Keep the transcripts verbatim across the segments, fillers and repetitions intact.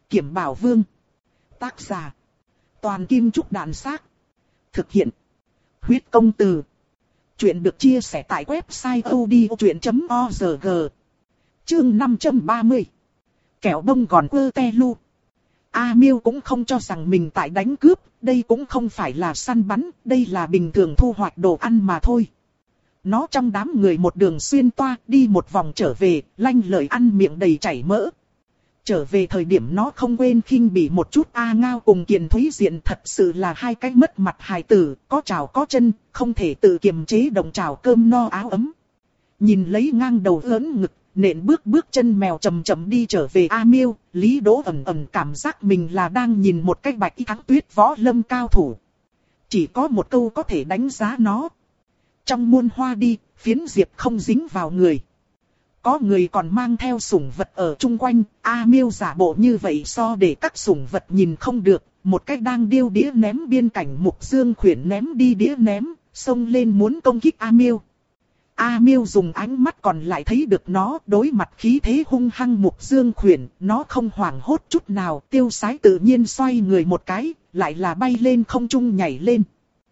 Kiểm Bảo Vương. Tác giả. Toàn Kim Trúc Đàn Xác. Thực hiện. Huyết Công Từ. Chuyện được chia sẻ tại website odchuyện chấm org. Chương năm trăm ba mươi. Kẹo bông gòn quơ te lu. A Miêu cũng không cho rằng mình tại đánh cướp, đây cũng không phải là săn bắn, đây là bình thường thu hoạch đồ ăn mà thôi. Nó trong đám người một đường xuyên toa, đi một vòng trở về, lanh lợi ăn miệng đầy chảy mỡ. Trở về thời điểm nó không quên khinh bỉ một chút A Ngao cùng Kiền Thúy Diện, thật sự là hai cái mất mặt hài tử, có trào có chân, không thể tự kiềm chế động trào cơm no áo ấm. Nhìn lấy ngang đầu lớn ngực, nện bước bước chân mèo chậm chậm đi trở về A Miêu, Lý Đỗ ẩn ẩn cảm giác mình là đang nhìn một cái bạch y thắng tuyết võ lâm cao thủ. Chỉ có một câu có thể đánh giá nó. Trong muôn hoa đi, phiến diệp không dính vào người. Có người còn mang theo sủng vật ở chung quanh, A Miêu giả bộ như vậy so để các sủng vật nhìn không được, một cách đang điêu đĩa ném biên cảnh Mục Dương Khuyển ném đi đĩa ném, xông lên muốn công kích A Miêu. A Miêu dùng ánh mắt còn lại thấy được nó đối mặt khí thế hung hăng Mục Dương Khuyển, nó không hoảng hốt chút nào, tiêu sái tự nhiên xoay người một cái, lại là bay lên không trung nhảy lên.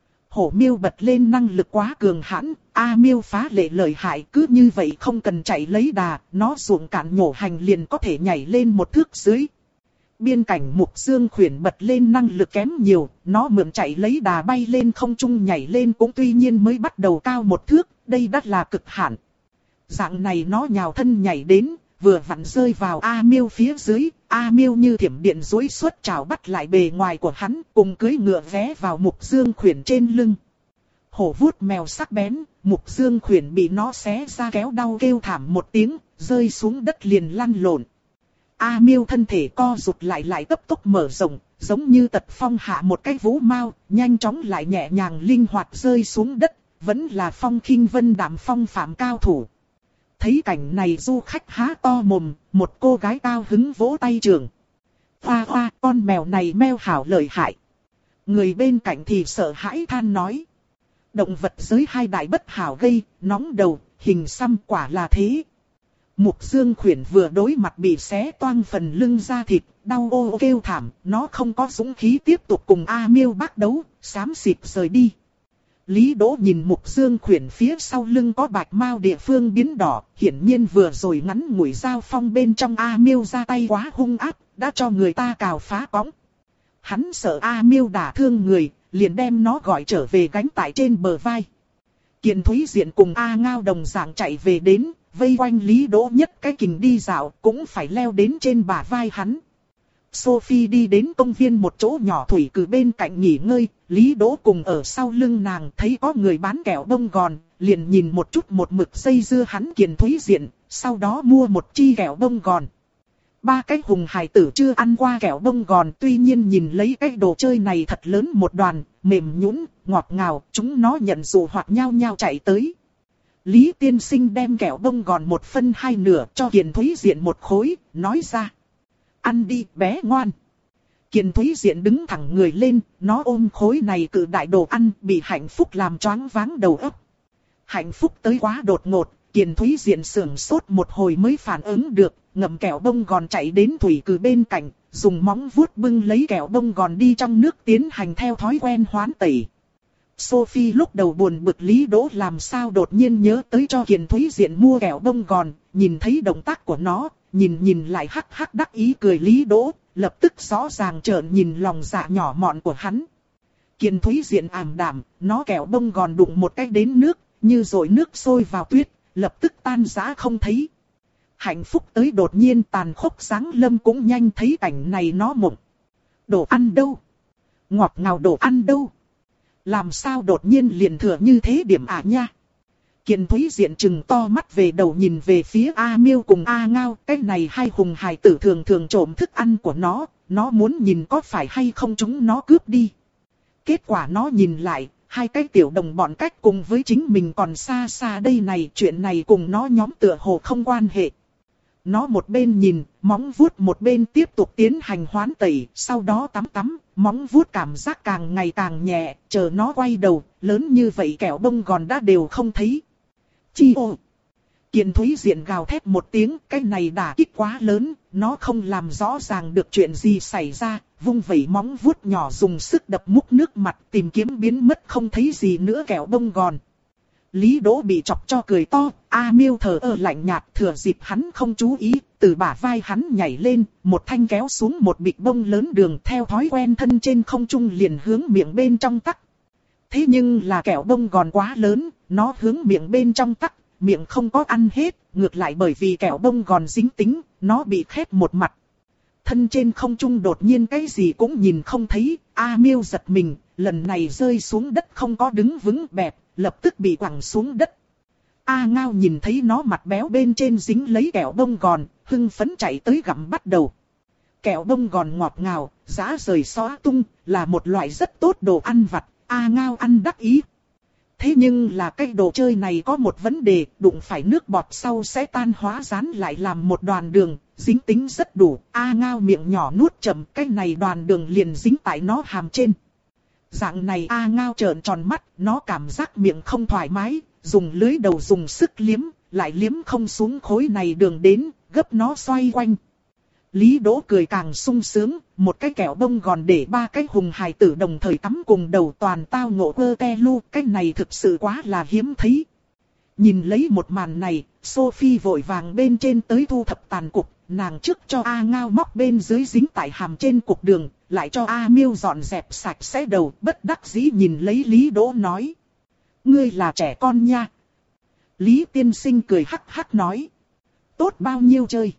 Hổ Miêu bật lên năng lực quá cường hãn, A Miêu phá lệ lợi hại, cứ như vậy không cần chạy lấy đà, nó ruộng cạn nhổ hành liền có thể nhảy lên một thước dưới. Biên cảnh Mục Dương Khuyển bật lên năng lực kém nhiều, nó mượn chạy lấy đà bay lên không trung nhảy lên cũng tuy nhiên mới bắt đầu cao một thước, đây đắt là cực hạn. Dạng này nó nhào thân nhảy đến, vừa vặn rơi vào A Miêu phía dưới, A Miêu như thiểm điện duỗi xuất trảo bắt lại bề ngoài của hắn, cùng cưỡi ngựa vé vào Mục Dương Khuyển trên lưng. Hổ vuốt mèo sắc bén, Mục Dương Khuyển bị nó xé ra kéo đau kêu thảm một tiếng, rơi xuống đất liền lăn lộn. A Miêu thân thể co rụt lại lại cấp tốc mở rộng, giống như tật phong hạ một cái vũ mao, nhanh chóng lại nhẹ nhàng linh hoạt rơi xuống đất, vẫn là phong khinh vân đạm phong phạm cao thủ. Thấy cảnh này du khách há to mồm, một cô gái cao hứng vỗ tay trường. Hoa hoa, con mèo này meo hảo lợi hại. Người bên cạnh thì sợ hãi than nói. Động vật giới hai đại bất hảo gây, nóng đầu, hình xăm quả là thế. Mục Dương Khuyển vừa đối mặt bị xé toang phần lưng da thịt, đau ô kêu thảm, nó không có dũng khí tiếp tục cùng A Miêu bác đấu, xám xịt rời đi. Lý Đỗ nhìn Mục Dương Khuyển phía sau lưng có bạch mao địa phương biến đỏ, hiển nhiên vừa rồi ngắn ngủi giao phong bên trong A Miêu ra tay quá hung ác, đã cho người ta cào phá cõng. Hắn sợ A Miêu đả thương người, liền đem nó gọi trở về gánh tại trên bờ vai. Kiền Thúy Diện cùng A Ngao đồng dạng chạy về đến, vây quanh Lý Đỗ nhất cái kình đi dạo, cũng phải leo đến trên bả vai hắn. Sophie đi đến công viên một chỗ nhỏ thủy cử bên cạnh nghỉ ngơi, Lý Đỗ cùng ở sau lưng nàng thấy có người bán kẹo bông gòn, liền nhìn một chút một mực dây dưa hắn Kiền Thúy Diện, sau đó mua một chi kẹo bông gòn. Ba cái hùng hài tử chưa ăn qua kẹo bông gòn, tuy nhiên nhìn lấy cái đồ chơi này thật lớn một đoàn, mềm nhũn, ngọt ngào, chúng nó nhận dụ hoặc nhao nhao chạy tới. Lý tiên sinh đem kẹo bông gòn một phân hai nửa cho Kiền Thúy Diện một khối, nói ra. Ăn đi, bé ngoan. Kiền Thúy Diện đứng thẳng người lên, nó ôm khối này cự đại đồ ăn, bị hạnh phúc làm choáng váng đầu óc. Hạnh phúc tới quá đột ngột, Kiền Thúy Diện sưởng sốt một hồi mới phản ứng được, ngậm kẹo bông gòn chạy đến thủy cử bên cạnh, dùng móng vuốt bưng lấy kẹo bông gòn đi trong nước tiến hành theo thói quen hoán tẩy. Sophie lúc đầu buồn bực Lý Đỗ làm sao đột nhiên nhớ tới cho Kiền Thúy Diện mua kẹo bông gòn, nhìn thấy động tác của nó, nhìn nhìn lại hắc hắc đắc ý cười Lý Đỗ, lập tức rõ ràng trợn nhìn lòng dạ nhỏ mọn của hắn. Kiền Thúy Diện ảm đạm, nó kẹo bông gòn đụng một cái đến nước, như dội nước sôi vào tuyết, lập tức tan rã không thấy. Hạnh phúc tới đột nhiên tàn khốc sáng lâm cũng nhanh thấy cảnh này nó mộng. Đồ ăn đâu? Ngọt ngào đồ ăn đâu? Làm sao đột nhiên liền thừa như thế điểm à nha? Kiền Thúy Diện trừng to mắt về đầu nhìn về phía A Miêu cùng A Ngao, cái này hai hùng hài tử thường thường trộm thức ăn của nó, nó muốn nhìn có phải hay không chúng nó cướp đi. Kết quả nó nhìn lại, hai cái tiểu đồng bọn cách cùng với chính mình còn xa xa đây này, chuyện này cùng nó nhóm tựa hồ không quan hệ. Nó một bên nhìn, móng vuốt một bên tiếp tục tiến hành hoán tẩy, sau đó tắm tắm, móng vuốt cảm giác càng ngày càng nhẹ, chờ nó quay đầu, lớn như vậy kẹo bông gòn đã đều không thấy. Chi ô! Kiền Thúy Diện gào thét một tiếng, cái này đả kích quá lớn, nó không làm rõ ràng được chuyện gì xảy ra, vung vẩy móng vuốt nhỏ dùng sức đập múc nước mặt tìm kiếm biến mất không thấy gì nữa kẹo bông gòn. Lý Đỗ bị chọc cho cười to, A Miêu thờ ơ lạnh nhạt thừa dịp hắn không chú ý, từ bả vai hắn nhảy lên, một thanh kéo xuống một bịch bông lớn đường theo thói quen thân trên không trung liền hướng miệng bên trong tắc. Thế nhưng là kẹo bông gòn quá lớn, nó hướng miệng bên trong tắc, miệng không có ăn hết, ngược lại bởi vì kẹo bông gòn dính tính, nó bị khép một mặt. Thân trên không trung đột nhiên cái gì cũng nhìn không thấy, A Miêu giật mình, lần này rơi xuống đất không có đứng vững bẹp, lập tức bị quẳng xuống đất. A Ngao nhìn thấy nó mặt béo bên trên dính lấy kẹo bông gòn, hưng phấn chạy tới gặm bắt đầu. Kẹo bông gòn ngọt ngào, giá rời xóa tung, là một loại rất tốt đồ ăn vặt, A Ngao ăn đắc ý. Thế nhưng là cái đồ chơi này có một vấn đề, đụng phải nước bọt sau sẽ tan hóa dán lại làm một đoàn đường, dính tính rất đủ. A Ngao miệng nhỏ nuốt chậm, cái này đoàn đường liền dính tại nó hàm trên. Dạng này A Ngao trợn tròn mắt, nó cảm giác miệng không thoải mái, dùng lưới đầu dùng sức liếm, lại liếm không xuống khối này đường đến, gấp nó xoay quanh. Lý Đỗ cười càng sung sướng, một cái kẹo bông gòn để ba cái hùng hài tử đồng thời cắm cùng đầu toàn tao ngộ quơ te lu, cái này thực sự quá là hiếm thấy. Nhìn lấy một màn này, Sophie vội vàng bên trên tới thu thập tàn cục, nàng trước cho A Ngao móc bên dưới dính tại hàm trên cục đường, lại cho A Miêu dọn dẹp sạch sẽ đầu, bất đắc dĩ nhìn lấy Lý Đỗ nói. Ngươi là trẻ con nha. Lý tiên sinh cười hắc hắc nói. Tốt bao nhiêu chơi.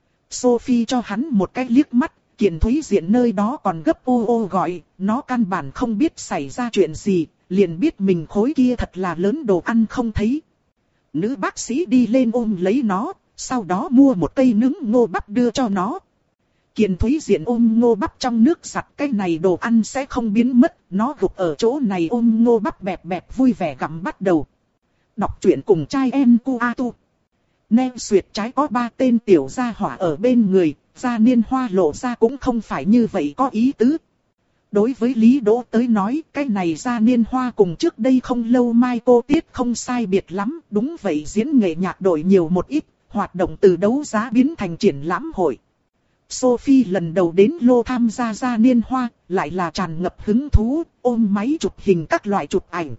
Sophie cho hắn một cái liếc mắt, Kiền Thúy Diện nơi đó còn gấp ô ô gọi, nó căn bản không biết xảy ra chuyện gì, liền biết mình khối kia thật là lớn đồ ăn không thấy. Nữ bác sĩ đi lên ôm lấy nó, sau đó mua một cây nướng ngô bắp đưa cho nó. Kiền Thúy Diện ôm ngô bắp trong nước giặt, cái này đồ ăn sẽ không biến mất, nó gục ở chỗ này ôm ngô bắp bẹp bẹp vui vẻ gặm bắt đầu. Đọc truyện cùng trai em cu a tu. Nem xuyệt trái có ba tên tiểu gia hỏa ở bên người, Gia Niên Hoa lộ ra cũng không phải như vậy có ý tứ. Đối với Lý Đỗ tới nói, cái này Gia Niên Hoa cùng trước đây không lâu mai cô tiết không sai biệt lắm, đúng vậy diễn nghệ nhạc đổi nhiều một ít, hoạt động từ đấu giá biến thành triển lãm hội. Sophie lần đầu đến lô tham gia Gia Niên Hoa, lại là tràn ngập hứng thú, ôm máy chụp hình các loại chụp ảnh.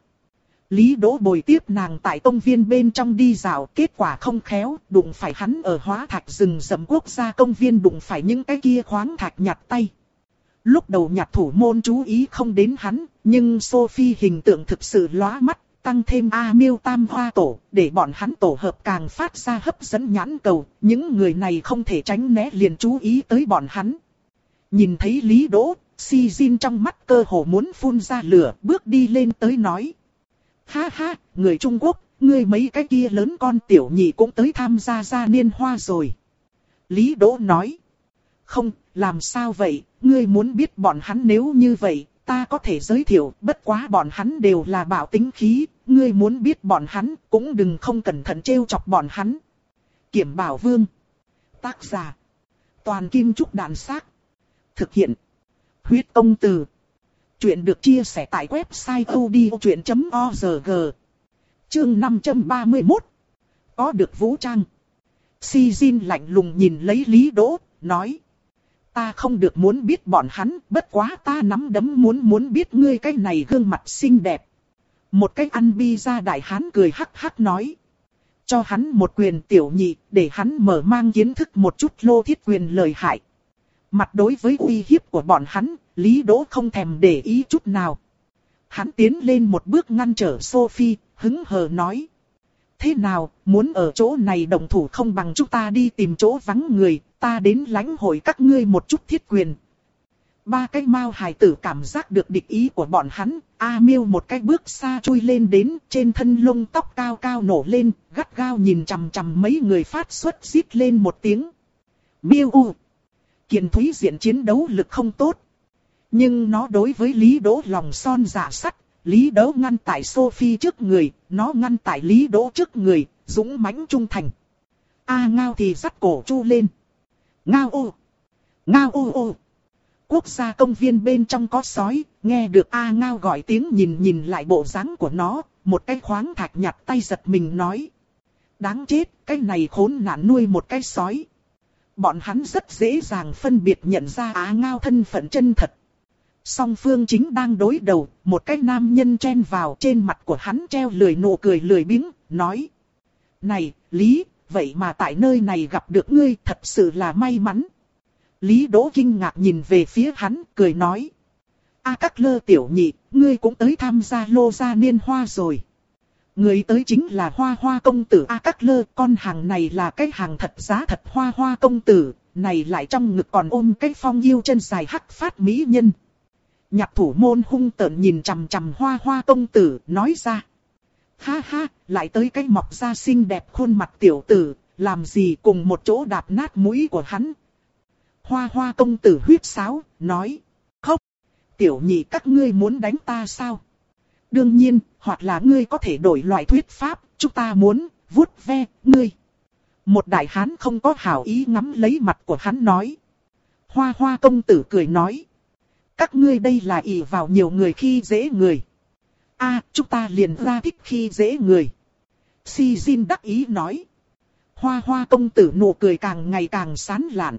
Lý Đỗ bồi tiếp nàng tại công viên bên trong đi dạo, kết quả không khéo, đụng phải hắn ở hóa thạch rừng rậm quốc gia công viên đụng phải những cái kia khoáng thạch nhặt tay. Lúc đầu nhặt thủ môn chú ý không đến hắn, nhưng Sophie hình tượng thực sự lóa mắt, tăng thêm A Miêu tam hoa tổ, để bọn hắn tổ hợp càng phát ra hấp dẫn nhãn cầu, những người này không thể tránh né liền chú ý tới bọn hắn. Nhìn thấy Lý Đỗ, Si Jin trong mắt cơ hồ muốn phun ra lửa, bước đi lên tới nói. Ha ha, người Trung Quốc, ngươi mấy cái kia lớn con tiểu nhị cũng tới tham gia Gia Niên Hoa rồi. Lý Đỗ nói. Không, làm sao vậy, ngươi muốn biết bọn hắn nếu như vậy, ta có thể giới thiệu, bất quá bọn hắn đều là bạo tính khí, ngươi muốn biết bọn hắn, cũng đừng không cẩn thận trêu chọc bọn hắn. Kiểm Bảo Vương. Tác giả. Toàn Kim Trúc Đàn Xác. Thực hiện. Huyết Công Từ. Chuyện được chia sẻ tại website odchuyện chấm org. Chương năm trăm ba mươi mốt. Có được vũ trang. Si Jin lạnh lùng nhìn lấy Lý Đỗ, nói. Ta không được muốn biết bọn hắn, bất quá ta nắm đấm muốn muốn biết ngươi cái này gương mặt xinh đẹp. Một cái ăn bi ra đại hán cười hắc hắc nói. Cho hắn một quyền tiểu nhị, để hắn mở mang kiến thức một chút lô thiết quyền lời hại. Mặt đối với uy hiếp của bọn hắn, Lý Đỗ không thèm để ý chút nào. Hắn tiến lên một bước ngăn trở Sophie, hứng hờ nói. Thế nào, muốn ở chỗ này đồng thủ không bằng chúng ta đi tìm chỗ vắng người, ta đến lãnh hội các ngươi một chút thiết quyền. Ba cái mao hài tử cảm giác được địch ý của bọn hắn, A Miêu một cái bước xa chui lên đến, trên thân lông tóc cao cao nổ lên, gắt gao nhìn chằm chằm mấy người phát xuất rít lên một tiếng. Miêu u. Kiền Thúy Diện chiến đấu lực không tốt. Nhưng nó đối với Lý Đỗ lòng son dạ sắt, Lý Đỗ ngăn tại Sophie trước người, nó ngăn tại Lý Đỗ trước người, dũng mãnh trung thành. A Ngao thì dắt cổ chu lên. Ngao ô! Ngao ô ô! Quốc gia công viên bên trong có sói, nghe được A Ngao gọi tiếng nhìn nhìn lại bộ dáng của nó, một cái khoáng thạch nhặt tay giật mình nói. Đáng chết, cái này khốn nạn nuôi một cái sói. Bọn hắn rất dễ dàng phân biệt nhận ra Á Ngao thân phận chân thật. Song phương chính đang đối đầu, một cái nam nhân chen vào, trên mặt của hắn treo lười nụ cười lười biếng, nói. Này, Lý, vậy mà tại nơi này gặp được ngươi thật sự là may mắn. Lý Đỗ kinh ngạc nhìn về phía hắn, cười nói. A Các Lơ tiểu nhị, ngươi cũng tới tham gia lô gia niên hoa rồi. Người tới chính là Hoa Hoa công tử A Các Lơ, con hàng này là cái hàng thật giá thật Hoa Hoa công tử, này lại trong ngực còn ôm cái phong yêu chân dài hắc phát mỹ nhân. Nhạc thủ môn hung tợn nhìn chằm chằm Hoa Hoa công tử, nói ra. Ha ha, lại tới cái mọc da xinh đẹp khuôn mặt tiểu tử, làm gì cùng một chỗ đạp nát mũi của hắn. Hoa Hoa công tử huyết sáo, nói. Không, tiểu nhị các ngươi muốn đánh ta sao? Đương nhiên, hoặc là ngươi có thể đổi loại thuyết pháp, chúng ta muốn, vuốt ve, ngươi. Một đại hán không có hảo ý ngắm lấy mặt của hắn nói. Hoa Hoa công tử cười nói. Các ngươi đây là ỷ vào nhiều người khi dễ người. A, à, chúng ta liền ra thích khi dễ người. Si Jin đắc ý nói. Hoa Hoa công tử nụ cười càng ngày càng sán lạn.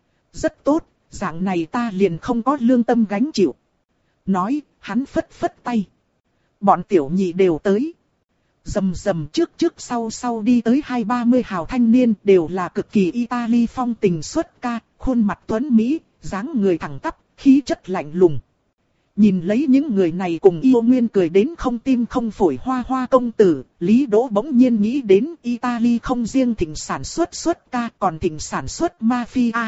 Rất tốt, dạng này ta liền không có lương tâm gánh chịu. Nói, hắn phất phất tay. Bọn tiểu nhị đều tới. Rầm rầm trước trước sau sau đi tới hai ba mươi hào thanh niên đều là cực kỳ Italy phong tình xuất ca, khuôn mặt tuấn Mỹ, dáng người thẳng tắp, khí chất lạnh lùng. Nhìn lấy những người này cùng yêu nguyên cười đến không tim không phổi Hoa Hoa công tử, Lý Đỗ bỗng nhiên nghĩ đến Italy không riêng thịnh sản xuất xuất ca còn thịnh sản xuất mafia.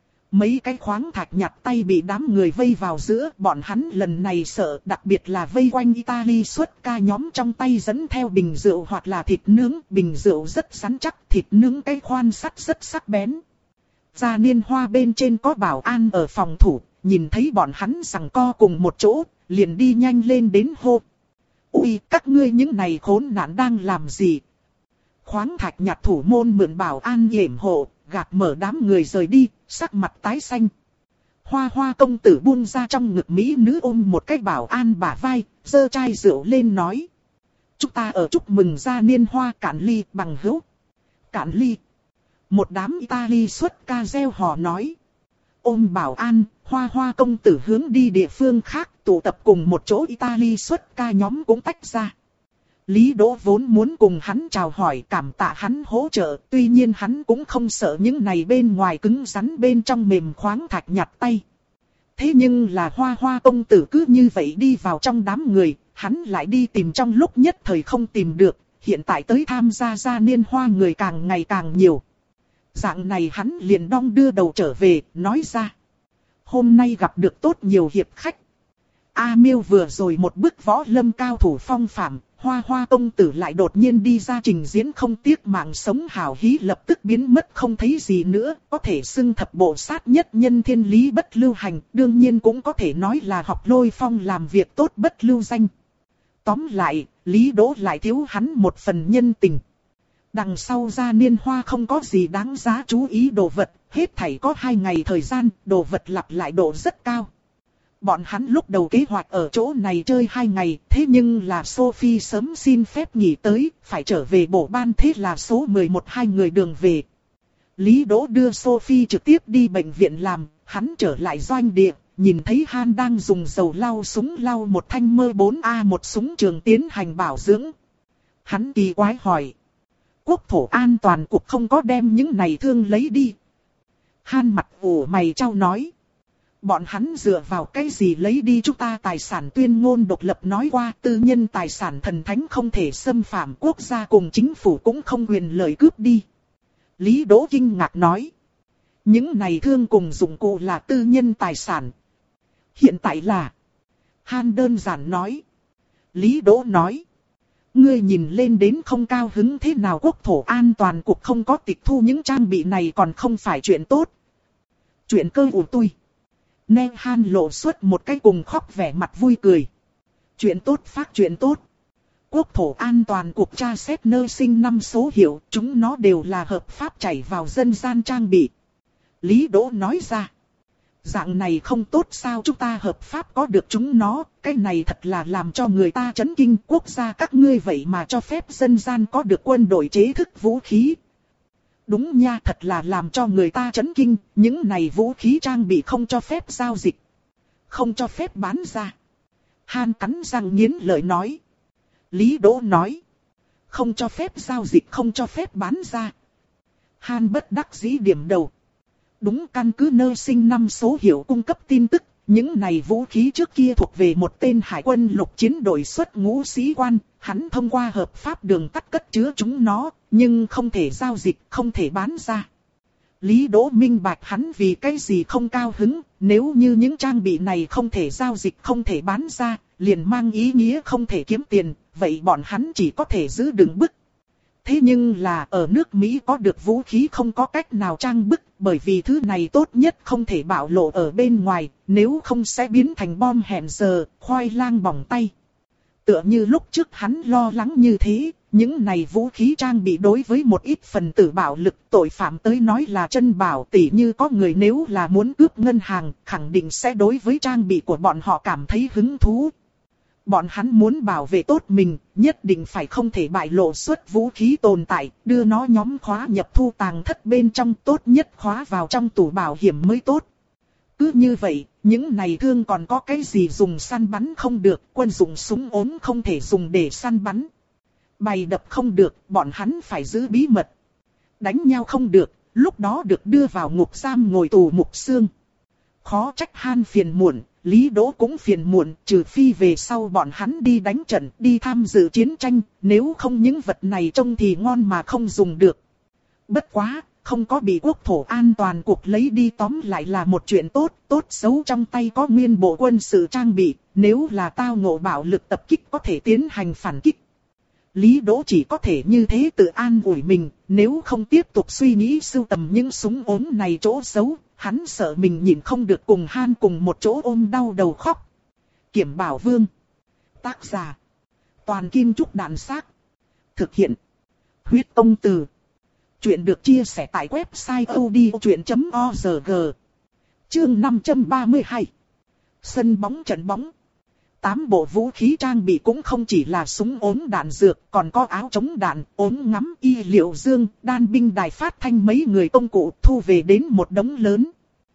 Mấy cái khoáng thạch nhặt tay bị đám người vây vào giữa, bọn hắn lần này sợ, đặc biệt là vây quanh Italy xuất ca nhóm trong tay dẫn theo bình rượu hoặc là thịt nướng, bình rượu rất rắn chắc, thịt nướng cái khoan sắt rất sắc bén. Gia niên hoa bên trên có bảo an ở phòng thủ, nhìn thấy bọn hắn giằng co cùng một chỗ, liền đi nhanh lên đến hô. Ui, các ngươi những này khốn nạn đang làm gì? Khoáng thạch nhặt thủ môn mượn bảo an yểm hộ, gạt mở đám người rời đi, sắc mặt tái xanh. Hoa Hoa công tử buông ra trong ngực mỹ nữ ôm một cái bảo an bả vai, giơ chai rượu lên nói. Chúng ta ở chúc mừng gia niên hoa cạn ly bằng hữu. Cạn ly. Một đám Italy xuất ca reo hò nói. Ôm bảo an, Hoa Hoa công tử hướng đi địa phương khác, tụ tập cùng một chỗ Italy xuất ca nhóm cũng tách ra. Lý Đỗ vốn muốn cùng hắn chào hỏi cảm tạ hắn hỗ trợ, tuy nhiên hắn cũng không sợ những này bên ngoài cứng rắn bên trong mềm khoáng thạch nhặt tay. Thế nhưng là Hoa Hoa công tử cứ như vậy đi vào trong đám người, hắn lại đi tìm trong lúc nhất thời không tìm được, hiện tại tới tham gia gia niên hoa người càng ngày càng nhiều. Dạng này hắn liền đong đưa đầu trở về, nói ra. Hôm nay gặp được tốt nhiều hiệp khách. A Miêu vừa rồi một bức võ lâm cao thủ phong phạm, Hoa Hoa công tử lại đột nhiên đi ra trình diễn không tiếc mạng sống hào hí lập tức biến mất không thấy gì nữa, có thể xưng thập bộ sát nhất nhân thiên lý bất lưu hành, đương nhiên cũng có thể nói là học Lôi Phong làm việc tốt bất lưu danh. Tóm lại, Lý Đỗ lại thiếu hắn một phần nhân tình. Đằng sau gia niên hoa không có gì đáng giá chú ý đồ vật, hết thảy có hai ngày thời gian, đồ vật lặp lại độ rất cao. Bọn hắn lúc đầu kế hoạch ở chỗ này chơi hai ngày, thế nhưng là Sophie sớm xin phép nghỉ tới, phải trở về bổ ban thế là số mười một hai người đường về. Lý Đỗ đưa Sophie trực tiếp đi bệnh viện làm, hắn trở lại doanh địa, nhìn thấy Han đang dùng dầu lau súng lau một thanh mơ bốn A một súng trường tiến hành bảo dưỡng. Hắn kỳ quái hỏi. Quốc thổ an toàn cục không có đem những này thương lấy đi. Han mặt ủ mày trao nói. Bọn hắn dựa vào cái gì lấy đi chúng ta tài sản tuyên ngôn độc lập nói qua tư nhân tài sản thần thánh không thể xâm phạm quốc gia cùng chính phủ cũng không quyền lợi cướp đi. Lý Đỗ kinh ngạc nói. Những này thương cùng dụng cụ là tư nhân tài sản. Hiện tại là. Han đơn giản nói. Lý Đỗ nói. Ngươi nhìn lên đến không cao hứng thế nào quốc thổ an toàn cục không có tịch thu những trang bị này còn không phải chuyện tốt. Chuyện cơ ủ tui. Neng Han lộ xuất một cái cùng khóc vẻ mặt vui cười. Chuyện tốt phát chuyện tốt. Quốc thổ an toàn cục tra xét nơi sinh năm số hiệu, chúng nó đều là hợp pháp chảy vào dân gian trang bị. Lý Đỗ nói ra. Dạng này không tốt sao, chúng ta hợp pháp có được chúng nó, cái này thật là làm cho người ta chấn kinh. Quốc gia các ngươi vậy mà cho phép dân gian có được quân đội chế thức vũ khí. Đúng nha, thật là làm cho người ta chấn kinh, những này vũ khí trang bị không cho phép giao dịch, không cho phép bán ra. Han cắn răng nghiến lợi nói. Lý Đỗ nói. Không cho phép giao dịch, không cho phép bán ra. Han bất đắc dĩ điểm đầu. Đúng, căn cứ nơi sinh năm số hiệu cung cấp tin tức, những này vũ khí trước kia thuộc về một tên hải quân lục chiến đội xuất ngũ sĩ quan, hắn thông qua hợp pháp đường tắt cất chứa chúng nó, nhưng không thể giao dịch, không thể bán ra. Lý Đỗ minh bạch hắn vì cái gì không cao hứng, nếu như những trang bị này không thể giao dịch, không thể bán ra, liền mang ý nghĩa không thể kiếm tiền, vậy bọn hắn chỉ có thể giữ đựng bức. Thế nhưng là ở nước Mỹ có được vũ khí không có cách nào trang bức, bởi vì thứ này tốt nhất không thể bạo lộ ở bên ngoài, nếu không sẽ biến thành bom hẹn giờ, khoai lang bỏng tay. Tựa như lúc trước hắn lo lắng như thế, những này vũ khí trang bị đối với một ít phần tử bạo lực tội phạm tới nói là chân bảo, tỉ như có người nếu là muốn cướp ngân hàng, khẳng định sẽ đối với trang bị của bọn họ cảm thấy hứng thú. Bọn hắn muốn bảo vệ tốt mình, nhất định phải không thể bại lộ xuất vũ khí tồn tại, đưa nó nhóm khóa nhập thu tàng thất bên trong, tốt nhất khóa vào trong tủ bảo hiểm mới tốt. Cứ như vậy, những này thương còn có cái gì dùng săn bắn không được, quân dụng súng ốm không thể dùng để săn bắn. Bày đập không được, bọn hắn phải giữ bí mật. Đánh nhau không được, lúc đó được đưa vào ngục giam ngồi tù mục xương. Khó trách Han phiền muộn, Lý Đỗ cũng phiền muộn, trừ phi về sau bọn hắn đi đánh trận, đi tham dự chiến tranh, nếu không những vật này trông thì ngon mà không dùng được. Bất quá, không có bị quốc thổ an toàn cuộc lấy đi tóm lại là một chuyện tốt, tốt xấu trong tay có nguyên bộ quân sự trang bị, nếu là tao ngộ bạo lực tập kích có thể tiến hành phản kích. Lý Đỗ chỉ có thể như thế tự an ủi mình, nếu không tiếp tục suy nghĩ sưu tầm những súng ốm này chỗ xấu, hắn sợ mình nhìn không được cùng Han cùng một chỗ ôm đau đầu khóc. Kiểm Bảo Vương. Tác giả. Toàn Kim Trúc Đàn Xác. Thực hiện. Huyết Công Từ. Chuyện được chia sẻ tại website odchuyện chấm org. Chương năm trăm ba mươi hai. Sân bóng trận bóng. Tám bộ vũ khí trang bị cũng không chỉ là súng ốm đạn dược, còn có áo chống đạn, ốm ngắm, y liệu dương, đan binh đài phát thanh mấy người công cụ thu về đến một đống lớn.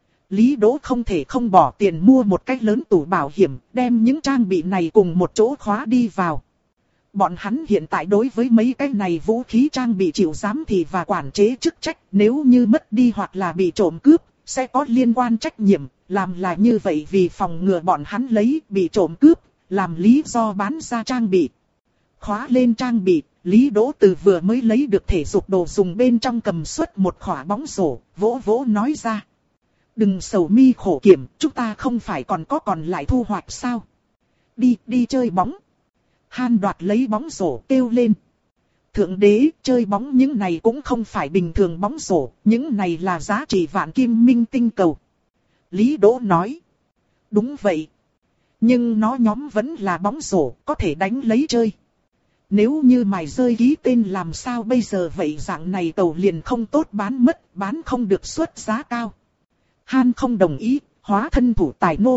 Lý Đỗ không thể không bỏ tiền mua một cái lớn tủ bảo hiểm, đem những trang bị này cùng một chỗ khóa đi vào. Bọn hắn hiện tại đối với mấy cái này vũ khí trang bị chịu giám thị và quản chế chức trách, nếu như mất đi hoặc là bị trộm cướp, sẽ có liên quan trách nhiệm. Làm là như vậy vì phòng ngừa bọn hắn lấy bị trộm cướp, làm lý do bán ra trang bị. Khóa lên trang bị, Lý Đỗ từ vừa mới lấy được thể dục đồ dùng bên trong cầm suất một khỏa bóng rổ, vỗ vỗ nói ra. Đừng sầu mi khổ kiểm, chúng ta không phải còn có còn lại thu hoạch sao? Đi, đi chơi bóng. Han đoạt lấy bóng rổ kêu lên. Thượng đế, chơi bóng những này cũng không phải bình thường bóng rổ, những này là giá trị vạn kim minh tinh cầu. Lý Đỗ nói. Đúng vậy. Nhưng nó nhóm vẫn là bóng rổ, có thể đánh lấy chơi. Nếu như mày rơi ký tên làm sao bây giờ vậy, dạng này tàu liền không tốt bán mất, bán không được xuất giá cao. Han không đồng ý, hóa thân thủ tài nô.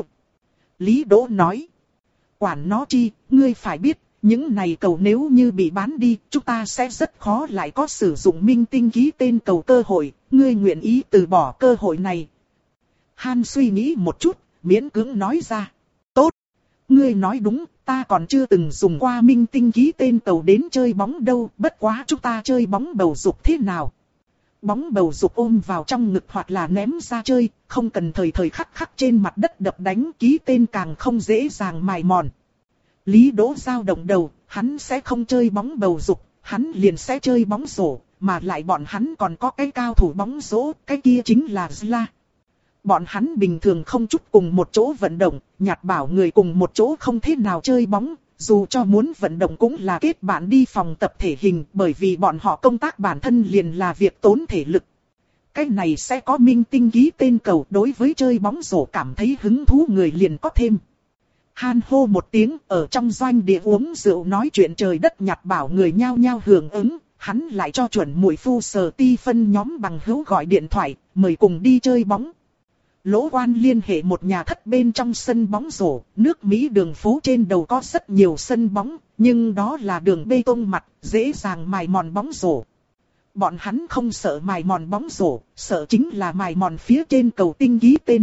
Lý Đỗ nói. Quản nó chi, ngươi phải biết, những này cầu nếu như bị bán đi, chúng ta sẽ rất khó lại có sử dụng minh tinh ký tên cầu cơ hội, ngươi nguyện ý từ bỏ cơ hội này. Han suy nghĩ một chút, miễn cưỡng nói ra. Tốt. Ngươi nói đúng, ta còn chưa từng dùng qua minh tinh ký tên cầu đến chơi bóng đâu, bất quá chúng ta chơi bóng bầu dục thế nào? Bóng bầu dục ôm vào trong ngực hoặc là ném ra chơi, không cần thời thời khắc khắc trên mặt đất đập đánh, ký tên càng không dễ dàng mài mòn. Lý Đỗ dao động đầu, hắn sẽ không chơi bóng bầu dục, hắn liền sẽ chơi bóng rổ, mà lại bọn hắn còn có cái cao thủ bóng rổ, cái kia chính là Zla. Bọn hắn bình thường không chút cùng một chỗ vận động, nhạt bảo người cùng một chỗ không thế nào chơi bóng, dù cho muốn vận động cũng là kết bạn đi phòng tập thể hình, bởi vì bọn họ công tác bản thân liền là việc tốn thể lực. Cái này sẽ có minh tinh ký tên cầu, đối với chơi bóng rổ cảm thấy hứng thú người liền có thêm. Han hô một tiếng, ở trong doanh địa uống rượu nói chuyện trời đất nhạt bảo người nhao nhao hưởng ứng, hắn lại cho chuẩn muội phu Sở Ti phân nhóm bằng hữu gọi điện thoại, mời cùng đi chơi bóng. Lỗ Quan liên hệ một nhà thất bên trong sân bóng rổ, nước Mỹ đường phố trên đầu có rất nhiều sân bóng, nhưng đó là đường bê tông mặt, dễ dàng mài mòn bóng rổ. Bọn hắn không sợ mài mòn bóng rổ, sợ chính là mài mòn phía trên cầu tinh ký tên.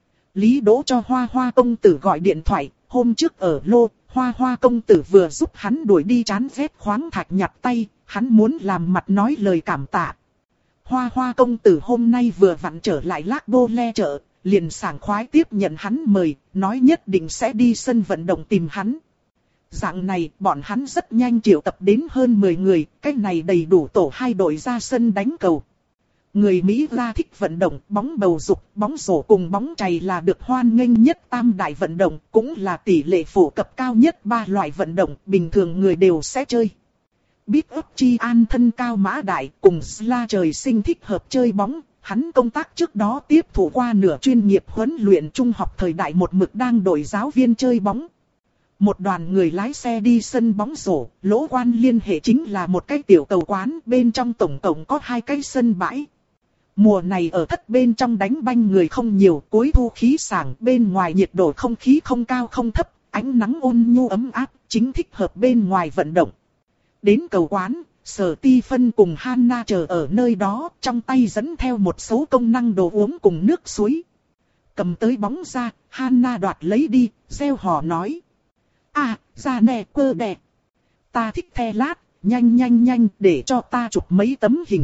Lý Đỗ cho Hoa Hoa công tử gọi điện thoại, hôm trước ở lô, Hoa Hoa công tử vừa giúp hắn đuổi đi chán ghét khoáng thạch nhặt tay, hắn muốn làm mặt nói lời cảm tạ. Hoa Hoa công tử hôm nay vừa vặn trở lại Lác Bô Le chợ, liền sảng khoái tiếp nhận hắn mời, nói nhất định sẽ đi sân vận động tìm hắn. Dạng này, bọn hắn rất nhanh triệu tập đến hơn mười người, cách này đầy đủ tổ hai đội ra sân đánh cầu. Người Mỹ ra thích vận động, bóng bầu dục, bóng rổ cùng bóng chày là được hoan nghênh nhất tam đại vận động, cũng là tỷ lệ phổ cập cao nhất ba loại vận động, bình thường người đều sẽ chơi. Biết ấp chi an thân cao mã đại, cùng Sla trời sinh thích hợp chơi bóng, hắn công tác trước đó tiếp thụ qua nửa chuyên nghiệp huấn luyện trung học thời đại một mực đang đổi giáo viên chơi bóng. Một đoàn người lái xe đi sân bóng rổ, Lỗ Quan liên hệ chính là một cái tiểu cầu quán, bên trong tổng cộng có hai cái sân bãi. Mùa này ở thất bên trong đánh banh người không nhiều, cuối thu khí sảng, bên ngoài nhiệt độ không khí không cao không thấp, ánh nắng ôn nhu ấm áp, chính thích hợp bên ngoài vận động. Đến cầu quán, Sở Ti Phân cùng Hanna chờ ở nơi đó, trong tay dẫn theo một số công năng đồ uống cùng nước suối. Cầm tới bóng ra, Hanna đoạt lấy đi, reo hò nói. À, ra nè quơ đè. Ta thích the lát, nhanh nhanh nhanh để cho ta chụp mấy tấm hình.